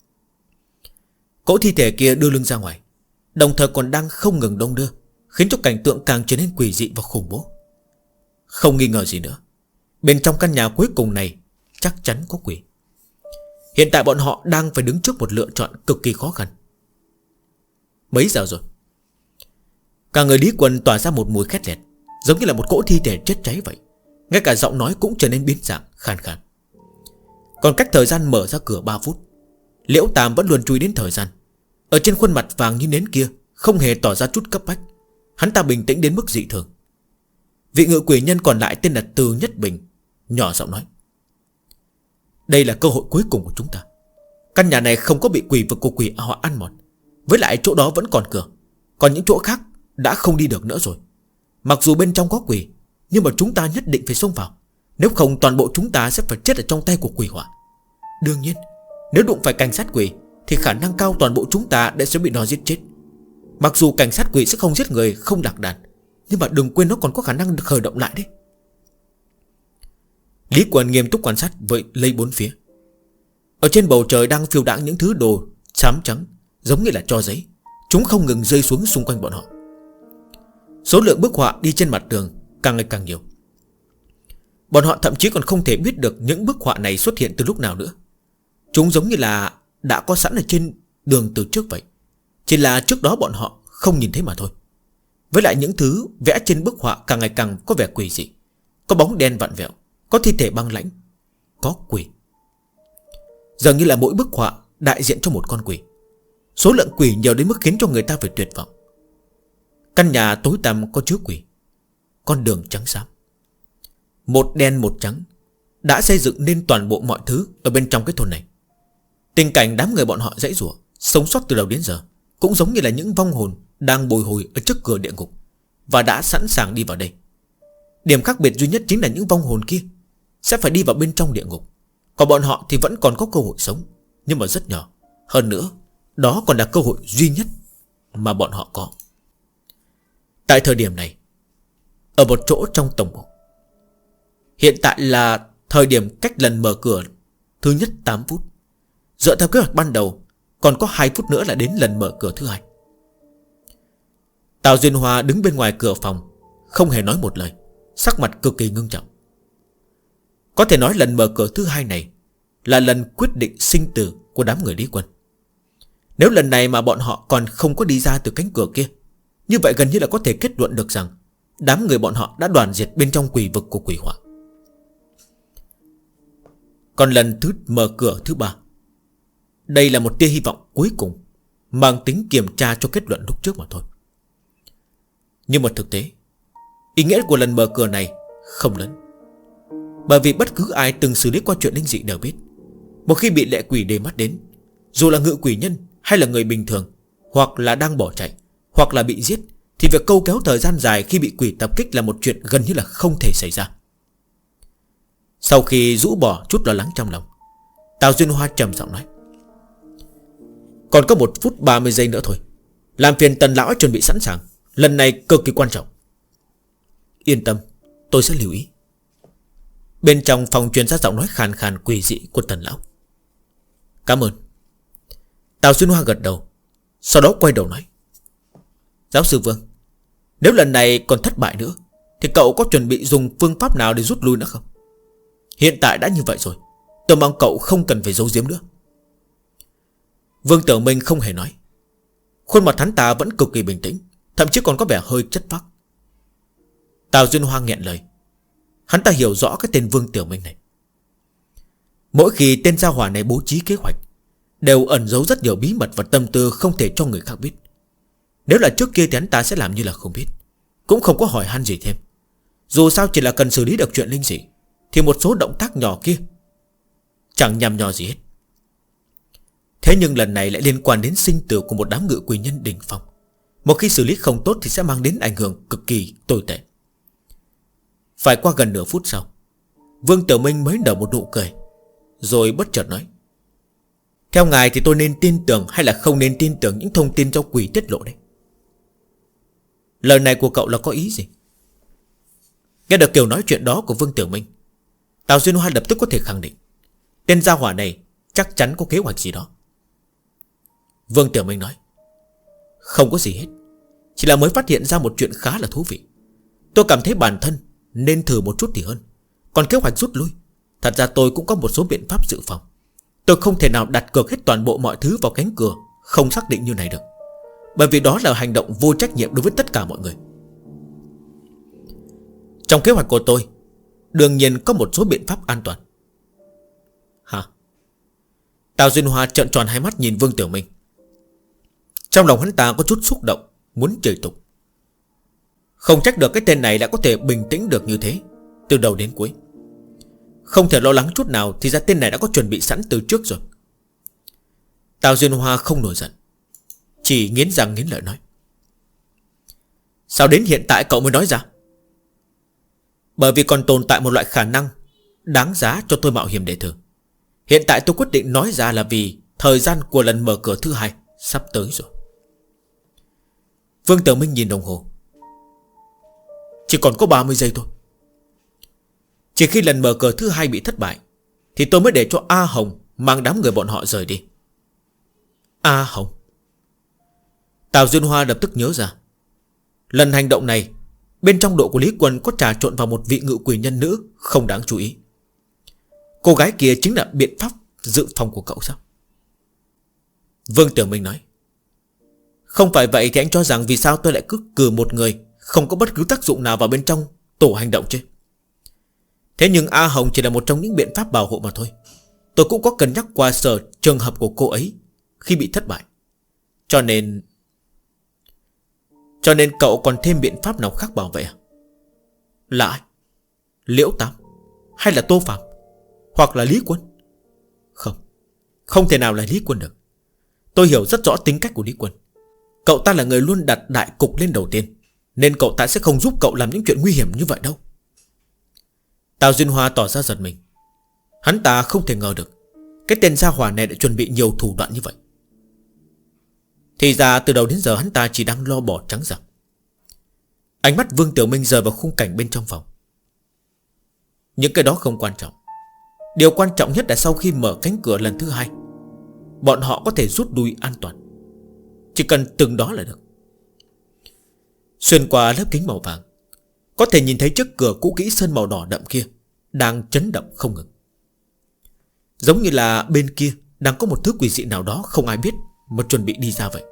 Cỗ thi thể kia đưa lưng ra ngoài, đồng thời còn đang không ngừng đong đưa, khiến cho cảnh tượng càng trở nên quỷ dị và khủng bố. Không nghi ngờ gì nữa, bên trong căn nhà cuối cùng này chắc chắn có quỷ. Hiện tại bọn họ đang phải đứng trước một lựa chọn cực kỳ khó khăn. Mấy giờ rồi? Cả người Lý Quân tỏa ra một mùi khét lẹt, giống như là một cỗ thi thể chết cháy vậy. Ngay cả giọng nói cũng trở nên biến dạng, khàn khàn. Còn cách thời gian mở ra cửa 3 phút. Liễu Tam vẫn luôn chú ý đến thời gian. Ở trên khuôn mặt vàng như nến kia không hề tỏ ra chút cấp bách. Hắn ta bình tĩnh đến mức dị thường. Vị ngự quỷ nhân còn lại tên là Từ Nhất Bình nhỏ giọng nói: đây là cơ hội cuối cùng của chúng ta. Căn nhà này không có bị quỷ vực của quỷ họ ăn mòn. Với lại chỗ đó vẫn còn cửa, còn những chỗ khác đã không đi được nữa rồi. Mặc dù bên trong có quỷ, nhưng mà chúng ta nhất định phải xông vào. Nếu không toàn bộ chúng ta sẽ phải chết ở trong tay của quỷ hỏa. Đương nhiên, nếu đụng phải cảnh sát quỷ thì khả năng cao toàn bộ chúng ta sẽ bị nó giết chết. Mặc dù cảnh sát quỷ sẽ không giết người, không lạc đàn, nhưng mà đừng quên nó còn có khả năng khởi động lại đấy. Lý Quân nghiêm túc quan sát với lấy bốn phía. Ở trên bầu trời đang phiêu đãng những thứ đồ xám trắng, giống như là tro giấy. Chúng không ngừng rơi xuống xung quanh bọn họ. Số lượng bức họa đi trên mặt tường càng ngày càng nhiều. Bọn họ thậm chí còn không thể biết được những bức họa này xuất hiện từ lúc nào nữa. Chúng giống như là đã có sẵn ở trên đường từ trước vậy, chỉ là trước đó bọn họ không nhìn thấy mà thôi. Với lại những thứ vẽ trên bức họa càng ngày càng có vẻ quỷ dị. Có bóng đen vặn vẹo, có thi thể băng lãnh, có quỷ. Dường như là mỗi bức họa đại diện cho một con quỷ. Số lượng quỷ nhiều đến mức khiến cho người ta phải tuyệt vọng. Căn nhà tối tăm có chứa quỷ. Con đường trắng xám, một đen một trắng, đã xây dựng nên toàn bộ mọi thứ ở bên trong cái thôn này. Tình cảnh đám người bọn họ giãy giụa sống sót từ đầu đến giờ cũng giống như là những vong hồn đang bồi hồi ở trước cửa địa ngục và đã sẵn sàng đi vào đây. Điểm khác biệt duy nhất chính là những vong hồn kia sẽ phải đi vào bên trong địa ngục, còn bọn họ thì vẫn còn có cơ hội sống, nhưng mà rất nhỏ. Hơn nữa, đó còn là cơ hội duy nhất mà bọn họ có. Tại thời điểm này, ở một chỗ trong tổng bộ, hiện tại là thời điểm cách lần mở cửa thứ nhất 8 phút. Dựa theo kế hoạch ban đầu, còn có 2 phút nữa là đến lần mở cửa thứ hai. Tào Duyên Hoa đứng bên ngoài cửa phòng, không hề nói một lời, sắc mặt cực kỳ ngưng trọng. Có thể nói lần mở cửa thứ hai này là lần quyết định sinh tử của đám người Lý Quân. Nếu lần này mà bọn họ còn không có đi ra từ cánh cửa kia, như vậy gần như là có thể kết luận được rằng đám người bọn họ đã đoàn diệt bên trong quỷ vực của quỷ hỏa. Còn lần mở cửa thứ ba, đây là một tia hy vọng cuối cùng, mang tính kiểm tra cho kết luận lúc trước mà thôi. Nhưng mà thực tế, ý nghĩa của lần mở cửa này không lớn. Bởi vì bất cứ ai từng xử lý qua chuyện linh dị đều biết, một khi bị lệ quỷ để mắt đến, dù là ngự quỷ nhân hay là người bình thường, hoặc là đang bỏ chạy, hoặc là bị giết, thì việc câu kéo thời gian dài khi bị quỷ tập kích là một chuyện gần như là không thể xảy ra. Sau khi rũ bỏ chút lo lắng trong lòng, Tào Duyên Hoa trầm giọng nói: còn có 1 phút 30 giây nữa thôi, làm phiền Tần lão chuẩn bị sẵn sàng, lần này cực kỳ quan trọng. Yên tâm, tôi sẽ lưu ý. Bên trong phòng truyền ra giọng nói khàn khàn quỷ dị của Tần lão. Cảm ơn. Tào Duyên Hoa gật đầu, sau đó quay đầu nói: Giáo sư Vương, nếu lần này còn thất bại nữa thì cậu có chuẩn bị dùng phương pháp nào để rút lui nữa không? Hiện tại đã như vậy rồi, tôi mong cậu không cần phải giấu giếm nữa. Vương Tiểu Minh không hề nói. Khuôn mặt hắn ta vẫn cực kỳ bình tĩnh, thậm chí còn có vẻ hơi chất phác. Tào Duyên Hoa nghẹn lời. Hắn ta hiểu rõ cái tên Vương Tiểu Minh này. Mỗi khi tên gia hỏa này bố trí kế hoạch, đều ẩn giấu rất nhiều bí mật và tâm tư không thể cho người khác biết. Nếu là trước kia thì hắn ta sẽ làm như là không biết, cũng không có hỏi han gì thêm. Dù sao chỉ là cần xử lý được chuyện linh dị, thì một số động tác nhỏ kia chẳng nhằm nhò gì hết. Thế nhưng lần này lại liên quan đến sinh tử của một đám ngự quỷ nhân đỉnh phong. Một khi xử lý không tốt thì sẽ mang đến ảnh hưởng cực kỳ tồi tệ. Phải qua gần nửa phút sau, Vương Tiểu Minh mới nở một nụ cười, rồi bất chợt nói: theo ngài thì tôi nên tin tưởng hay là không nên tin tưởng những thông tin do quỷ tiết lộ đấy? Lời này của cậu là có ý gì? Nghe được kiểu nói chuyện đó của Vương Tiểu Minh, Tào Duyên Hoa lập tức có thể khẳng định tên gia hỏa này chắc chắn có kế hoạch gì đó. Vương Tiểu Minh nói: không có gì hết, chỉ là mới phát hiện ra một chuyện khá là thú vị. Tôi cảm thấy bản thân nên thử một chút thì hơn. Còn kế hoạch rút lui, thật ra tôi cũng có một số biện pháp dự phòng. Tôi không thể nào đặt cược hết toàn bộ mọi thứ vào cánh cửa không xác định như này được, bởi vì đó là hành động vô trách nhiệm đối với tất cả mọi người. Trong kế hoạch của tôi đương nhiên có một số biện pháp an toàn. Hả? Tào Duyên Hoa trợn tròn hai mắt nhìn Vương Tiểu Minh. Trong lòng hắn ta có chút xúc động, muốn chửi tục. Không trách được cái tên này lại có thể bình tĩnh được như thế, từ đầu đến cuối. Không thể lo lắng chút nào, thì ra tên này đã có chuẩn bị sẵn từ trước rồi. Tào Duyên Hoa không nổi giận, chỉ nghiến răng nghiến lợi nói: sao đến hiện tại cậu mới nói ra? Bởi vì còn tồn tại một loại khả năng đáng giá cho tôi mạo hiểm để thử. Hiện tại tôi quyết định nói ra là vì thời gian của lần mở cửa thứ 2 sắp tới rồi. Vương Tiểu Minh nhìn đồng hồ. Chỉ còn có 30 giây thôi. Chỉ khi lần mở cửa thứ 2 bị thất bại thì tôi mới để cho A Hồng mang đám người bọn họ rời đi. A Hồng? Tào Duyên Hoa lập tức nhớ ra, lần hành động này bên trong đội của Lý Quân có trà trộn vào một vị ngự quỷ nhân nữ không đáng chú ý. Cô gái kia chính là biện pháp dự phòng của cậu sao? Vương Tiểu Minh nói: không phải vậy thì anh cho rằng vì sao tôi lại cứ cử một người không có bất cứ tác dụng nào vào bên trong tổ hành động chứ? Thế nhưng A Hồng chỉ là một trong những biện pháp bảo hộ mà thôi. Tôi cũng có cân nhắc qua sở trường hợp của cô ấy khi bị thất bại. Cho nên cậu còn thêm biện pháp nào khác bảo vệ à? Là ai? Liễu Tam? Hay là Tô Phạm? Hoặc là Lý Quân? Không, không thể nào là Lý Quân được. Tôi hiểu rất rõ tính cách của Lý Quân. Cậu ta là người luôn đặt đại cục lên đầu tiên, nên cậu ta sẽ không giúp cậu làm những chuyện nguy hiểm như vậy đâu. Tào Duyên Hoa tỏ ra giật mình. Hắn ta không thể ngờ được cái tên gia hỏa này đã chuẩn bị nhiều thủ đoạn như vậy. Thì ra từ đầu đến giờ hắn ta chỉ đang lo bỏ trắng rằng. Ánh mắt Vương Tiểu Minh rời vào khung cảnh bên trong phòng. Những cái đó không quan trọng. Điều quan trọng nhất là sau khi mở cánh cửa lần thứ 2, bọn họ có thể rút lui an toàn. Chỉ cần từng đó là được. Xuyên qua lớp kính màu vàng, có thể nhìn thấy trước cửa cũ kỹ sơn màu đỏ đậm kia đang chấn động không ngừng. Giống như là bên kia đang có một thứ quỷ dị nào đó không ai biết mà chuẩn bị đi ra vậy.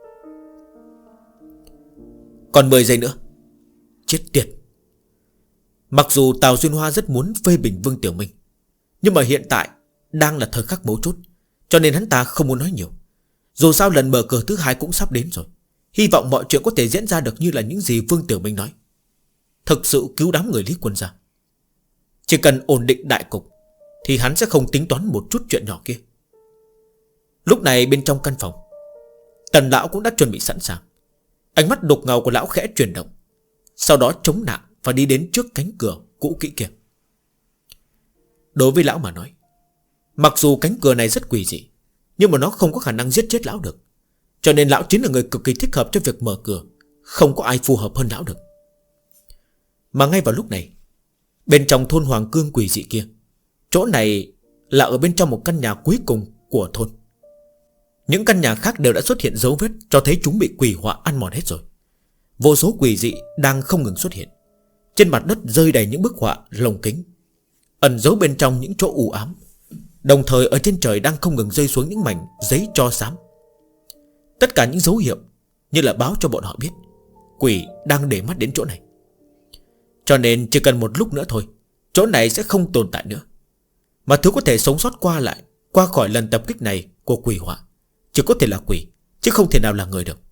Còn 10 giây nữa. Chết tiệt. Mặc dù Tào Duyên Hoa rất muốn phê bình Vương Tiểu Minh, nhưng mà hiện tại đang là thời khắc mấu chốt, cho nên hắn ta không muốn nói nhiều. Dù sao lần mở cửa thứ 2 cũng sắp đến rồi. Hy vọng mọi chuyện có thể diễn ra được như là những gì Vương Tiểu Minh nói. Thực sự cứu đám người Lý Quân ra. Chỉ cần ổn định đại cục thì hắn sẽ không tính toán một chút chuyện nhỏ kia. Lúc này bên trong căn phòng, Tần lão cũng đã chuẩn bị sẵn sàng. Ánh mắt đục ngầu của lão khẽ chuyển động, sau đó chống nạng và đi đến trước cánh cửa cũ kỹ kia. Đối với lão mà nói, mặc dù cánh cửa này rất quỷ dị, nhưng mà nó không có khả năng giết chết lão được. Cho nên lão chính là người cực kỳ thích hợp cho việc mở cửa. Không có ai phù hợp hơn lão được. Mà ngay vào lúc này, bên trong thôn Hoàng Cương quỷ dị kia, chỗ này là ở bên trong một căn nhà cuối cùng của thôn. Những căn nhà khác đều đã xuất hiện dấu vết cho thấy chúng bị quỷ họa ăn mòn hết rồi. Vô số quỷ dị đang không ngừng xuất hiện. Trên mặt đất rơi đầy những bức họa lồng kính, ẩn giấu bên trong những chỗ u ám. Đồng thời ở trên trời đang không ngừng rơi xuống những mảnh giấy tro xám. Tất cả những dấu hiệu như là báo cho bọn họ biết quỷ đang để mắt đến chỗ này. Cho nên chỉ cần một lúc nữa thôi, chỗ này sẽ không tồn tại nữa. Mà thứ có thể sống sót qua khỏi lần tập kích này của quỷ họa chỉ có thể là quỷ, chứ không thể nào là người được.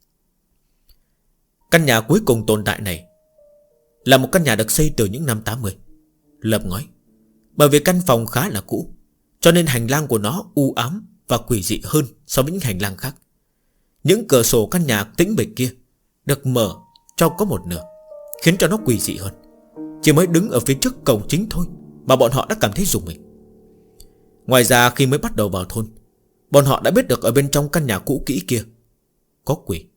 Căn nhà cuối cùng tồn tại này là một căn nhà được xây từ những năm 80, lợp ngói. Bởi vì căn phòng khá là cũ, cho nên hành lang của nó u ám và quỷ dị hơn so với những hành lang khác. Những cửa sổ căn nhà tĩnh mịch kia được mở cho có một nửa, khiến cho nó quỷ dị hơn. Chỉ mới đứng ở phía trước cổng chính thôi mà bọn họ đã cảm thấy rùng mình. Ngoài ra khi mới bắt đầu vào thôn, bọn họ đã biết được ở bên trong căn nhà cũ kỹ kia có quỷ.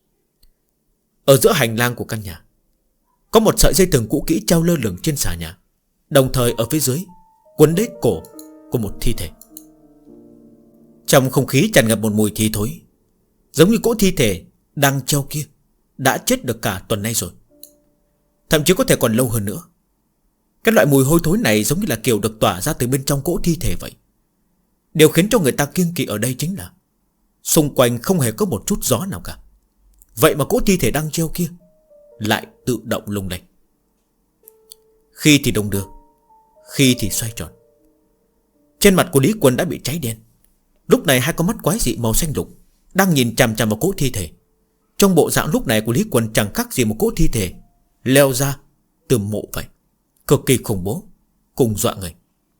Ở giữa hành lang của căn nhà có một sợi dây thừng cũ kỹ treo lơ lửng trên xà nhà. Đồng thời ở phía dưới quấn lấy cổ của một thi thể. Trong không khí tràn ngập một mùi thi thối, giống như cỗ thi thể đang treo kia đã chết được cả tuần nay rồi. Thậm chí có thể còn lâu hơn nữa. Cái loại mùi hôi thối này giống như là kiểu được tỏa ra từ bên trong cỗ thi thể vậy. Điều khiến cho người ta kiêng kỵ ở đây chính là xung quanh không hề có một chút gió nào cả. Vậy mà cỗ thi thể đang treo kia lại tự động lung lay. Khi thì đung đưa, khi thì xoay tròn. Trên mặt của Lý Quân đã bị cháy đen. Lúc này hai con mắt quái dị màu xanh lục đang nhìn chằm chằm vào cỗ thi thể. Trong bộ dạng lúc này của Lý Quân chẳng khác gì một cỗ thi thể leo ra từ mộ vậy. Cực kỳ khủng bố, cùng dọa người.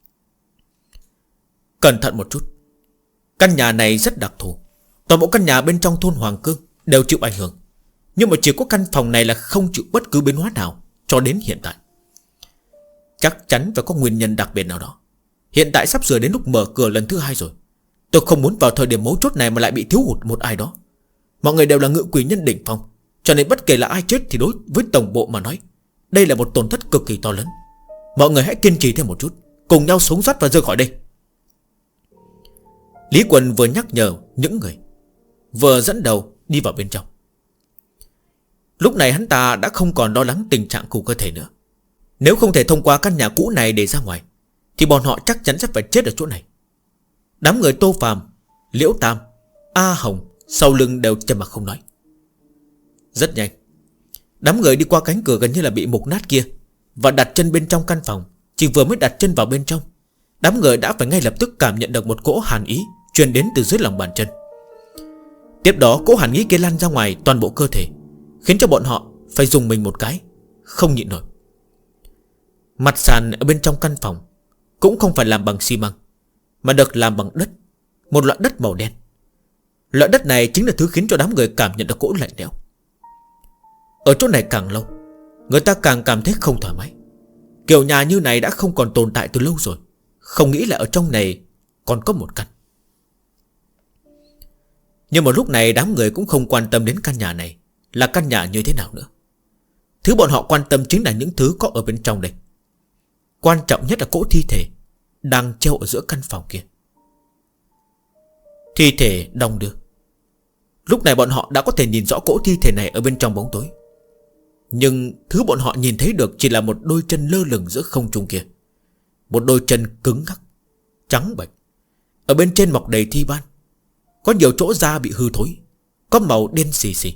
Cẩn thận một chút. Căn nhà này rất đặc thù. Toàn bộ căn nhà bên trong thôn Hoàng Cương đều chịu ảnh hưởng, nhưng mà chỉ có căn phòng này là không chịu bất cứ biến hóa nào cho đến hiện tại. Chắc chắn phải có nguyên nhân đặc biệt nào đó. Hiện tại sắp sửa đến lúc mở cửa lần thứ 2 rồi. Tôi không muốn vào thời điểm mấu chốt này mà lại bị thiếu hụt một ai đó. Mọi người đều là ngự quỷ nhân đỉnh phong, cho nên bất kể là ai chết thì đối với tổng bộ mà nói, đây là một tổn thất cực kỳ to lớn. Mọi người hãy kiên trì thêm một chút, cùng nhau sống sót và rời khỏi đây. Lý Quân vừa nhắc nhở những người, vừa dẫn đầu đi vào bên trong. Lúc này hắn ta đã không còn lo lắng tình trạng của cơ thể nữa. Nếu không thể thông qua căn nhà cũ này để ra ngoài, thì bọn họ chắc chắn sẽ phải chết ở chỗ này. Đám người Tô Phàm, Liễu Tam, A Hồng sau lưng đều trầm mặc không nói. Rất nhanh, đám người đi qua cánh cửa gần như là bị mục nát kia và đặt chân bên trong căn phòng. Chỉ vừa mới đặt chân vào bên trong, đám người đã phải ngay lập tức cảm nhận được một cỗ hàn ý truyền đến từ dưới lòng bàn chân. Tiếp đó cỗ hàn ý kia lan ra ngoài toàn bộ cơ thể, khiến cho bọn họ phải dùng mình một cái, không nhịn nổi. Mặt sàn ở bên trong căn phòng cũng không phải làm bằng xi măng, mà được làm bằng đất, một loại đất màu đen. Loại đất này chính là thứ khiến cho đám người cảm nhận được cỗ lạnh lẽo. Ở chỗ này càng lâu, người ta càng cảm thấy không thoải mái. Kiểu nhà như này đã không còn tồn tại từ lâu rồi, không nghĩ là ở trong này còn có một căn. Nhưng mà lúc này đám người cũng không quan tâm đến căn nhà này là căn nhà như thế nào nữa. Thứ bọn họ quan tâm chính là những thứ có ở bên trong đây. Quan trọng nhất là cỗ thi thể đang treo ở giữa căn phòng kia. Thi thể đong đưa. Lúc này bọn họ đã có thể nhìn rõ cỗ thi thể này ở bên trong bóng tối. Nhưng thứ bọn họ nhìn thấy được chỉ là một đôi chân lơ lửng giữa không trung kia. Một đôi chân cứng ngắc, trắng bệch. Ở bên trên mọc đầy thi ban. Có nhiều chỗ da bị hư thối, có màu đen xì xì.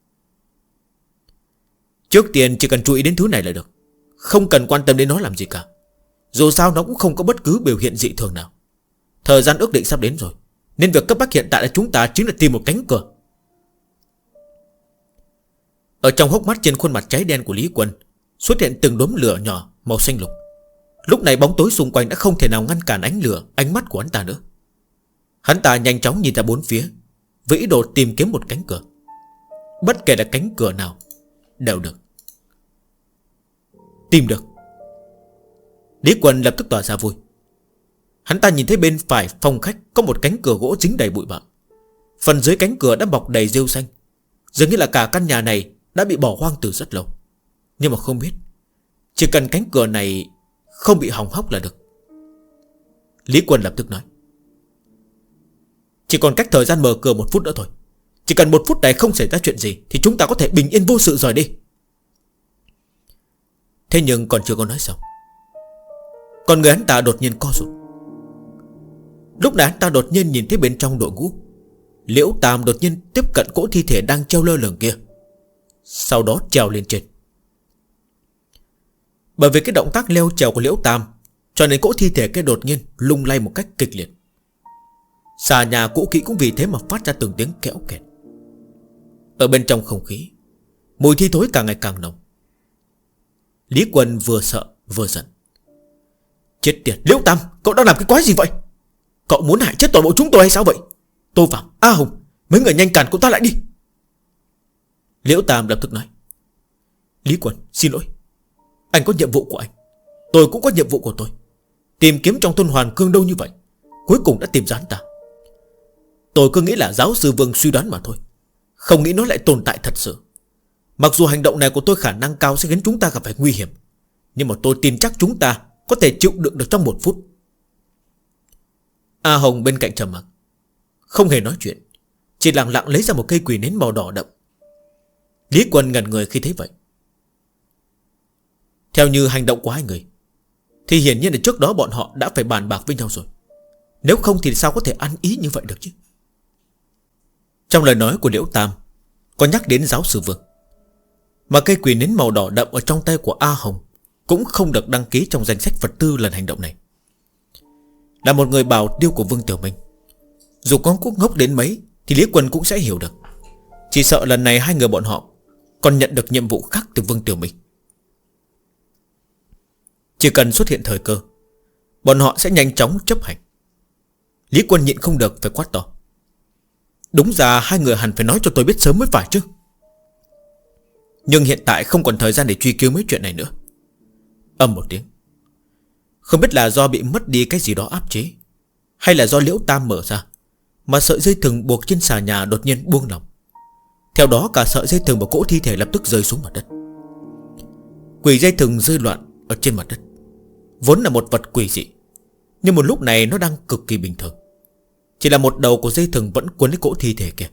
Trước tiên chỉ cần chú ý đến thứ này là được, không cần quan tâm đến nó làm gì cả. Dù sao nó cũng không có bất cứ biểu hiện dị thường nào. Thời gian ước định sắp đến rồi, nên việc cấp bách hiện tại là chúng ta chính là tìm một cánh cửa. Ở trong hốc mắt trên khuôn mặt cháy đen của Lý Quân xuất hiện từng đốm lửa nhỏ màu xanh lục. Lúc này bóng tối xung quanh đã không thể nào ngăn cản ánh lửa, ánh mắt của hắn ta nữa. Hắn ta nhanh chóng nhìn ra bốn phía với ý đồ tìm kiếm một cánh cửa. Bất kể là cánh cửa nào đều được. Tìm được. Lý Quân lập tức tỏ ra vui. Hắn ta nhìn thấy bên phải phòng khách có một cánh cửa gỗ dính đầy bụi bặm. Phần dưới cánh cửa đã bọc đầy rêu xanh. Dường như là cả căn nhà này đã bị bỏ hoang từ rất lâu. Nhưng mà không biết, chỉ cần cánh cửa này không bị hỏng hóc là được. Lý Quân lập tức nói: chỉ còn cách thời gian mở cửa 1 phút nữa thôi. Chỉ cần 1 phút này không xảy ra chuyện gì thì chúng ta có thể bình yên vô sự rời đi. Thế nhưng còn chưa có nói xong, còn người hắn ta đột nhiên co rụt. Lúc này hắn ta đột nhiên nhìn thấy bên trong đội ngũ Liễu Tam đột nhiên tiếp cận cỗ thi thể đang treo lơ lửng kia, sau đó trèo lên trên. Bởi vì cái động tác leo trèo của Liễu Tam, cho nên cỗ thi thể kia đột nhiên lung lay một cách kịch liệt. Xà nhà cũ kỹ cũng vì thế mà phát ra từng tiếng kéo kẹt. Ở bên trong không khí, mùi thi thối càng ngày càng nồng. Lý Quân vừa sợ vừa giận. Chết tiệt, Liễu Tam, cậu đang làm cái quái gì vậy? Cậu muốn hại chết toàn bộ chúng tôi hay sao vậy? Tô Phạm, A Hùng, mấy người nhanh cản cậu ta lại đi. Liễu Tam lập tức nói: Lý Quân, xin lỗi. Anh có nhiệm vụ của anh, tôi cũng có nhiệm vụ của tôi. Tìm kiếm trong thôn Hoàn Cương đâu như vậy, cuối cùng đã tìm ra hắn ta. Tôi cứ nghĩ là giáo sư Vương suy đoán mà thôi, không nghĩ nó lại tồn tại thật sự. Mặc dù hành động này của tôi khả năng cao sẽ khiến chúng ta gặp phải nguy hiểm, nhưng mà tôi tin chắc chúng ta có thể chịu đựng được trong 1 phút. A Hồng bên cạnh trầm mặc, không hề nói chuyện, chỉ lặng lặng lấy ra một cây quỷ nến màu đỏ đậm. Lý Quân ngẩn người khi thấy vậy. Theo như hành động của hai người thì hiển nhiên là trước đó bọn họ đã phải bàn bạc với nhau rồi. Nếu không thì sao có thể ăn ý như vậy được chứ? Trong lời nói của Liễu Tam có nhắc đến giáo sư Vương, mà cây quỷ nến màu đỏ đậm ở trong tay của A Hồng cũng không được đăng ký trong danh sách vật tư lần hành động này. Là một người bảo tiêu của Vương Tiểu Minh, dù có quốc ngốc đến mấy thì Lý Quân cũng sẽ hiểu được. Chỉ sợ lần này hai người bọn họ còn nhận được nhiệm vụ khác từ Vương Tiểu Minh. Chỉ cần xuất hiện thời cơ, bọn họ sẽ nhanh chóng chấp hành. Lý Quân nhịn không được phải quát to: đúng ra hai người hẳn phải nói cho tôi biết sớm mới phải chứ. Nhưng hiện tại không còn thời gian để truy cứu mấy chuyện này nữa. Ầm một tiếng, không biết là do bị mất đi cái gì đó áp chế, hay là do Liễu Tam mở ra, mà sợi dây thừng buộc trên xà nhà đột nhiên buông lỏng. Theo đó cả sợi dây thừng và cỗ thi thể lập tức rơi xuống mặt đất. Quỷ dây thừng rơi loạn ở trên mặt đất, vốn là một vật quỷ dị, nhưng một lúc này nó đang cực kỳ bình thường. Chỉ là một đầu của dây thừng vẫn quấn lấy cỗ thi thể kia.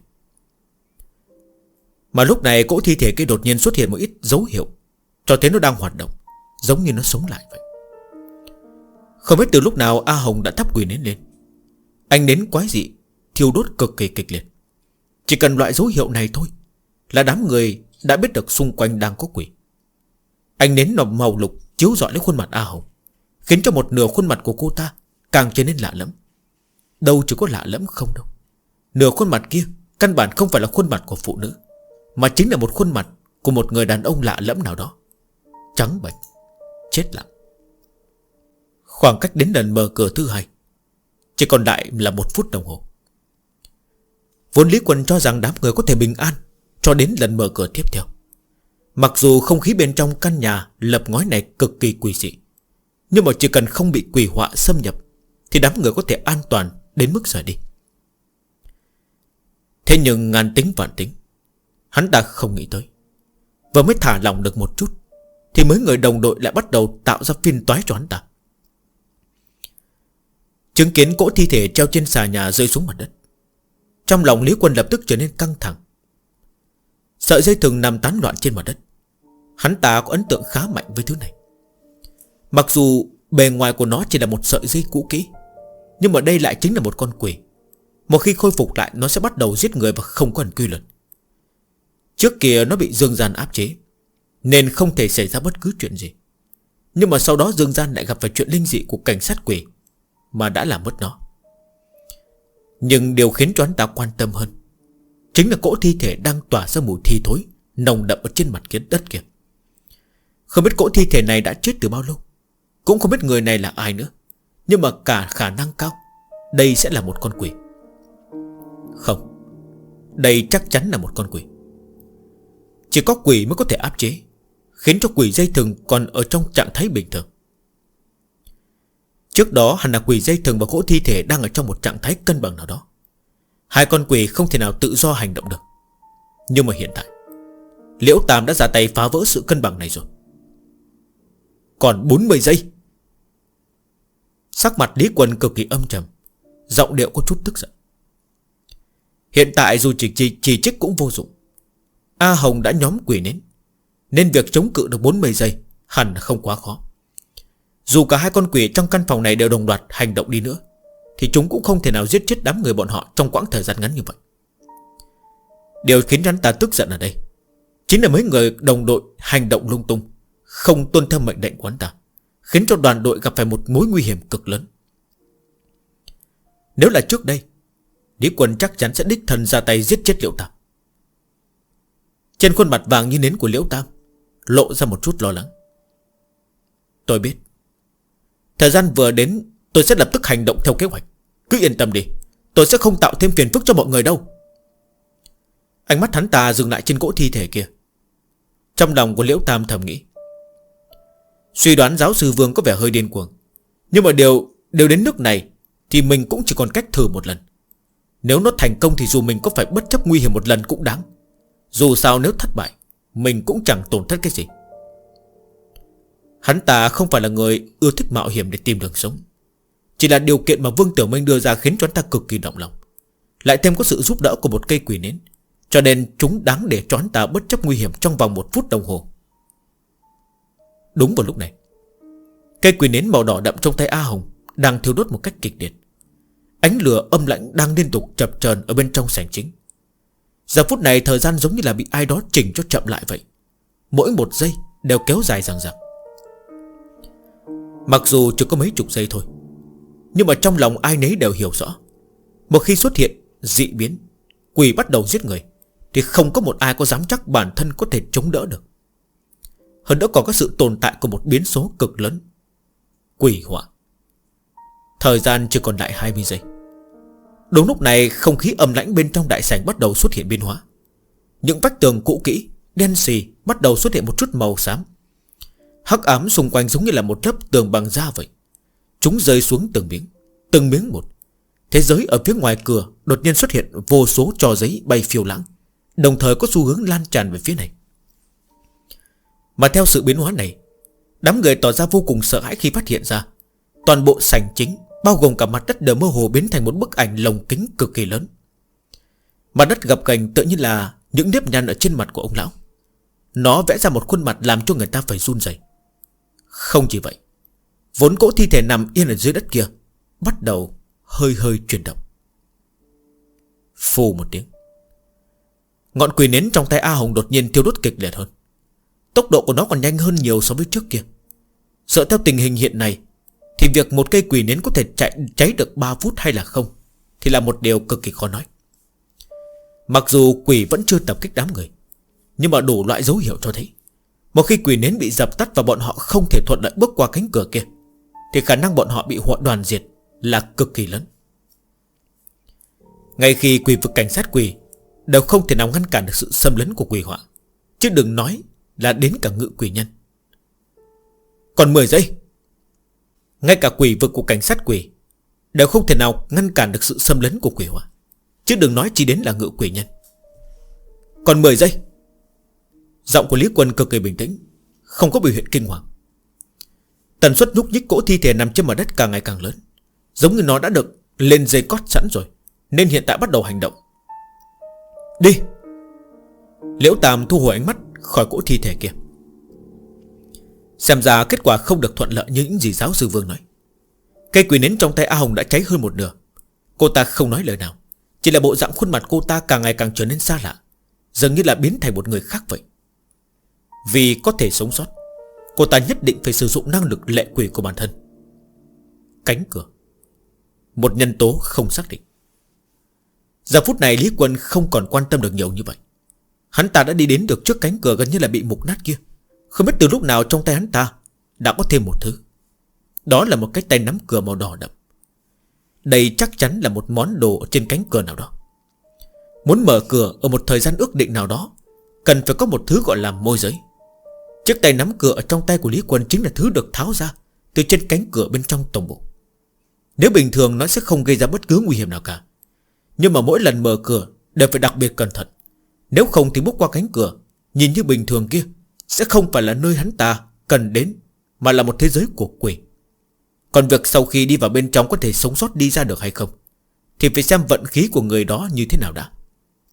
Mà lúc này cỗ thi thể kia đột nhiên xuất hiện một ít dấu hiệu cho thấy nó đang hoạt động, giống như nó sống lại vậy. Không biết từ lúc nào A Hồng đã thắp quỷ nến lên. Ánh nến quái dị thiêu đốt cực kỳ kịch liệt. Chỉ cần loại dấu hiệu này thôi là đám người đã biết được xung quanh đang có quỷ. Ánh nến màu lục chiếu rọi lên khuôn mặt A Hồng, khiến cho một nửa khuôn mặt của cô ta càng trở nên lạ lẫm. Đâu chỉ có lạ lẫm không đâu, nửa khuôn mặt kia căn bản không phải là khuôn mặt của phụ nữ, mà chính là một khuôn mặt của một người đàn ông lạ lẫm nào đó, trắng bệch, chết lặng. Khoảng cách đến lần mở cửa thứ hai chỉ còn lại là 1 phút đồng hồ. Vốn Lý Quân cho rằng đám người có thể bình an cho đến lần mở cửa tiếp theo. Mặc dù không khí bên trong căn nhà lập ngói này cực kỳ quỷ dị, nhưng mà chỉ cần không bị quỷ họa xâm nhập thì đám người có thể an toàn đến mức rời đi. Thế nhưng ngàn tính vạn tính, hắn ta không nghĩ tới, vừa mới thả lỏng được một chút thì mấy người đồng đội lại bắt đầu tạo ra phiền toái cho hắn ta. Chứng kiến cỗ thi thể treo trên xà nhà rơi xuống mặt đất, trong lòng Lý Quân lập tức trở nên căng thẳng. Sợi dây thừng nằm tán loạn trên mặt đất, hắn ta có ấn tượng khá mạnh với thứ này. Mặc dù bề ngoài của nó chỉ là một sợi dây cũ kỹ, nhưng mà đây lại chính là một con quỷ. Một khi khôi phục lại, nó sẽ bắt đầu giết người và không còn quy luật. Trước kia nó bị Dương Gian áp chế, nên không thể xảy ra bất cứ chuyện gì. Nhưng mà sau đó Dương Gian lại gặp phải chuyện linh dị của cảnh sát quỷ, mà đã làm mất nó. Nhưng điều khiến cho hắn ta quan tâm hơn chính là cỗ thi thể đang tỏa ra mùi thi thối nồng đậm ở trên mặt đất kia. Không biết cỗ thi thể này đã chết từ bao lâu, cũng không biết người này là ai nữa, nhưng mà cả khả năng cao đây sẽ là một con quỷ. Không, đây chắc chắn là một con quỷ. Chỉ có quỷ mới có thể áp chế, khiến cho quỷ dây thừng còn ở trong trạng thái bình thường. Trước đó hẳn là quỷ dây thừng và cỗ thi thể đang ở trong một trạng thái cân bằng nào đó. Hai con quỷ không thể nào tự do hành động được. Nhưng mà hiện tại Liễu Tam đã ra tay phá vỡ sự cân bằng này rồi. Còn 40 giây. Sắc mặt Lý Quân cực kỳ âm trầm, giọng điệu có chút tức giận. Hiện tại dù chỉ trích cũng vô dụng. A Hồng đã nhóm quỷ nến, nên việc chống cự được 40 giây hẳn không quá khó. Dù cả hai con quỷ trong căn phòng này đều đồng loạt hành động đi nữa, thì chúng cũng không thể nào giết chết đám người bọn họ trong quãng thời gian ngắn như vậy. Điều khiến hắn ta tức giận ở đây chính là mấy người đồng đội hành động lung tung, không tuân theo mệnh lệnh của hắn ta, khiến cho đoàn đội gặp phải một mối nguy hiểm cực lớn. Nếu là trước đây, Lý Quân chắc chắn sẽ đích thân ra tay giết chết Liễu Tam. Trên khuôn mặt vàng như nến của Liễu Tam lộ ra một chút lo lắng. Tôi biết, thời gian vừa đến tôi sẽ lập tức hành động theo kế hoạch. Cứ yên tâm đi, tôi sẽ không tạo thêm phiền phức cho mọi người đâu. Ánh mắt hắn ta dừng lại trên cỗ thi thể kia. Trong lòng của Liễu Tam thầm nghĩ, suy đoán giáo sư Vương có vẻ hơi điên cuồng, nhưng mà đều đến nước này thì mình cũng chỉ còn cách thử một lần. Nếu nó thành công thì dù mình có phải bất chấp nguy hiểm một lần cũng đáng. Dù sao nếu thất bại, mình cũng chẳng tổn thất cái gì. Hắn ta không phải là người ưa thích mạo hiểm để tìm đường sống. Chỉ là điều kiện mà Vương Tiểu Minh đưa ra khiến cho hắn ta cực kỳ động lòng. Lại thêm có sự giúp đỡ của một cây quỷ nến, cho nên chúng đáng để cho hắn ta bất chấp nguy hiểm trong vòng 1 phút đồng hồ. Đúng vào lúc này, cây quỷ nến màu đỏ đậm trong tay A Hồng đang thiêu đốt một cách kịch liệt. Ánh lửa âm lãnh đang liên tục chập chờn ở bên trong sảnh chính. Giờ phút này thời gian giống như là bị ai đó chỉnh cho chậm lại vậy. Mỗi một giây đều kéo dài dằng dặc. Mặc dù chỉ có mấy chục giây thôi, nhưng mà trong lòng ai nấy đều hiểu rõ, một khi xuất hiện dị biến, quỷ bắt đầu giết người, thì không có một ai có dám chắc bản thân có thể chống đỡ được. Hơn nữa còn có sự tồn tại của một biến số cực lớn, quỷ họa. Thời gian chỉ còn lại 20 giây. Đúng lúc này không khí âm lãnh bên trong đại sảnh bắt đầu xuất hiện biến hóa. Những vách tường cũ kỹ, đen xì bắt đầu xuất hiện một chút màu xám. Hắc ám xung quanh giống như là một lớp tường bằng da vậy. Chúng rơi xuống từng miếng một. Thế giới ở phía ngoài cửa đột nhiên xuất hiện vô số tro giấy bay phiêu lãng, đồng thời có xu hướng lan tràn về phía này. Mà theo sự biến hóa này, đám người tỏ ra vô cùng sợ hãi khi phát hiện ra toàn bộ sảnh chính, bao gồm cả mặt đất đều mơ hồ biến thành một bức ảnh lồng kính cực kỳ lớn. Mặt đất gập ghềnh tựa như là những nếp nhăn ở trên mặt của ông lão. Nó vẽ ra một khuôn mặt làm cho người ta phải run rẩy. Không chỉ vậy, vốn cỗ thi thể nằm yên ở dưới đất kia bắt đầu hơi chuyển động. Phù một tiếng, ngọn quỷ nến trong tay A Hồng đột nhiên thiêu đốt kịch liệt hơn. Tốc độ của nó còn nhanh hơn nhiều so với trước kia. Dựa theo tình hình hiện nay thì việc một cây quỷ nến có thể cháy được 3 phút hay là không thì là một điều cực kỳ khó nói. Mặc dù quỷ vẫn chưa tập kích đám người, nhưng mà đủ loại dấu hiệu cho thấy một khi quỷ nến bị dập tắt và bọn họ không thể thuận lợi bước qua cánh cửa kia, thì khả năng bọn họ bị đoàn diệt là cực kỳ lớn. Ngay khi quỷ vực cảnh sát quỷ đều không thể nào ngăn cản được sự xâm lấn của quỷ họa, chứ đừng nói là đến cả ngự quỷ nhân. Còn 10 giây, ngay cả quỷ vực của cảnh sát quỷ đều không thể nào ngăn cản được sự xâm lấn của quỷ họa, chứ đừng nói chỉ đến là ngự quỷ nhân. Còn 10 giây. Giọng của Lý Quân cực kỳ bình tĩnh, không có biểu hiện kinh hoàng. Tần suất nhúc nhích cỗ thi thể nằm trên mặt đất càng ngày càng lớn, giống như nó đã được lên dây cót sẵn rồi, nên hiện tại bắt đầu hành động. Đi. Liễu Tam thu hồi ánh mắt khỏi cỗ thi thể kia. Xem ra kết quả không được thuận lợi như những gì giáo sư Vương nói. Cây quỷ nến trong tay A Hồng đã cháy hơn một nửa. Cô ta không nói lời nào, chỉ là bộ dạng khuôn mặt cô ta càng ngày càng trở nên xa lạ, dường như là biến thành một người khác vậy. Vì có thể sống sót, cô ta nhất định phải sử dụng năng lực lệ quỷ của bản thân. Cánh cửa, một nhân tố không xác định. Giờ phút này Lý Quân không còn quan tâm được nhiều như vậy. Hắn ta đã đi đến được trước cánh cửa gần như là bị mục nát kia. Không biết từ lúc nào trong tay hắn ta đã có thêm một thứ. Đó là một cái tay nắm cửa màu đỏ đậm. Đây chắc chắn là một món đồ trên cánh cửa nào đó. Muốn mở cửa ở một thời gian ước định nào đó, cần phải có một thứ gọi là môi giới. Chiếc tay nắm cửa ở trong tay của Lý Quân chính là thứ được tháo ra từ trên cánh cửa bên trong tổng bộ. Nếu bình thường nó sẽ không gây ra bất cứ nguy hiểm nào cả, nhưng mà mỗi lần mở cửa đều phải đặc biệt cẩn thận. Nếu không thì bước qua cánh cửa nhìn như bình thường kia sẽ không phải là nơi hắn ta cần đến, mà là một thế giới của quỷ. Còn việc sau khi đi vào bên trong có thể sống sót đi ra được hay không thì phải xem vận khí của người đó như thế nào đã.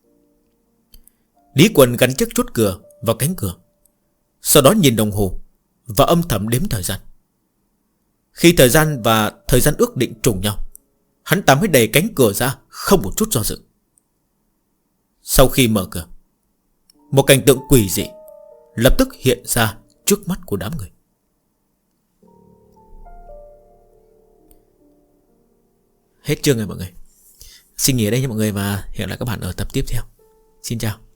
Lý Quân gắn chiếc chốt cửa vào cánh cửa, sau đó nhìn đồng hồ và âm thầm đếm thời gian. Khi thời gian và thời gian ước định trùng nhau, hắn ta mới đẩy cánh cửa ra không một chút do dự. Sau khi mở cửa, một cảnh tượng quỷ dị lập tức hiện ra trước mắt của đám người. Hết chương rồi mọi người. Xin nghỉ ở đây nha mọi người, và hẹn gặp lại các bạn ở tập tiếp theo. Xin chào.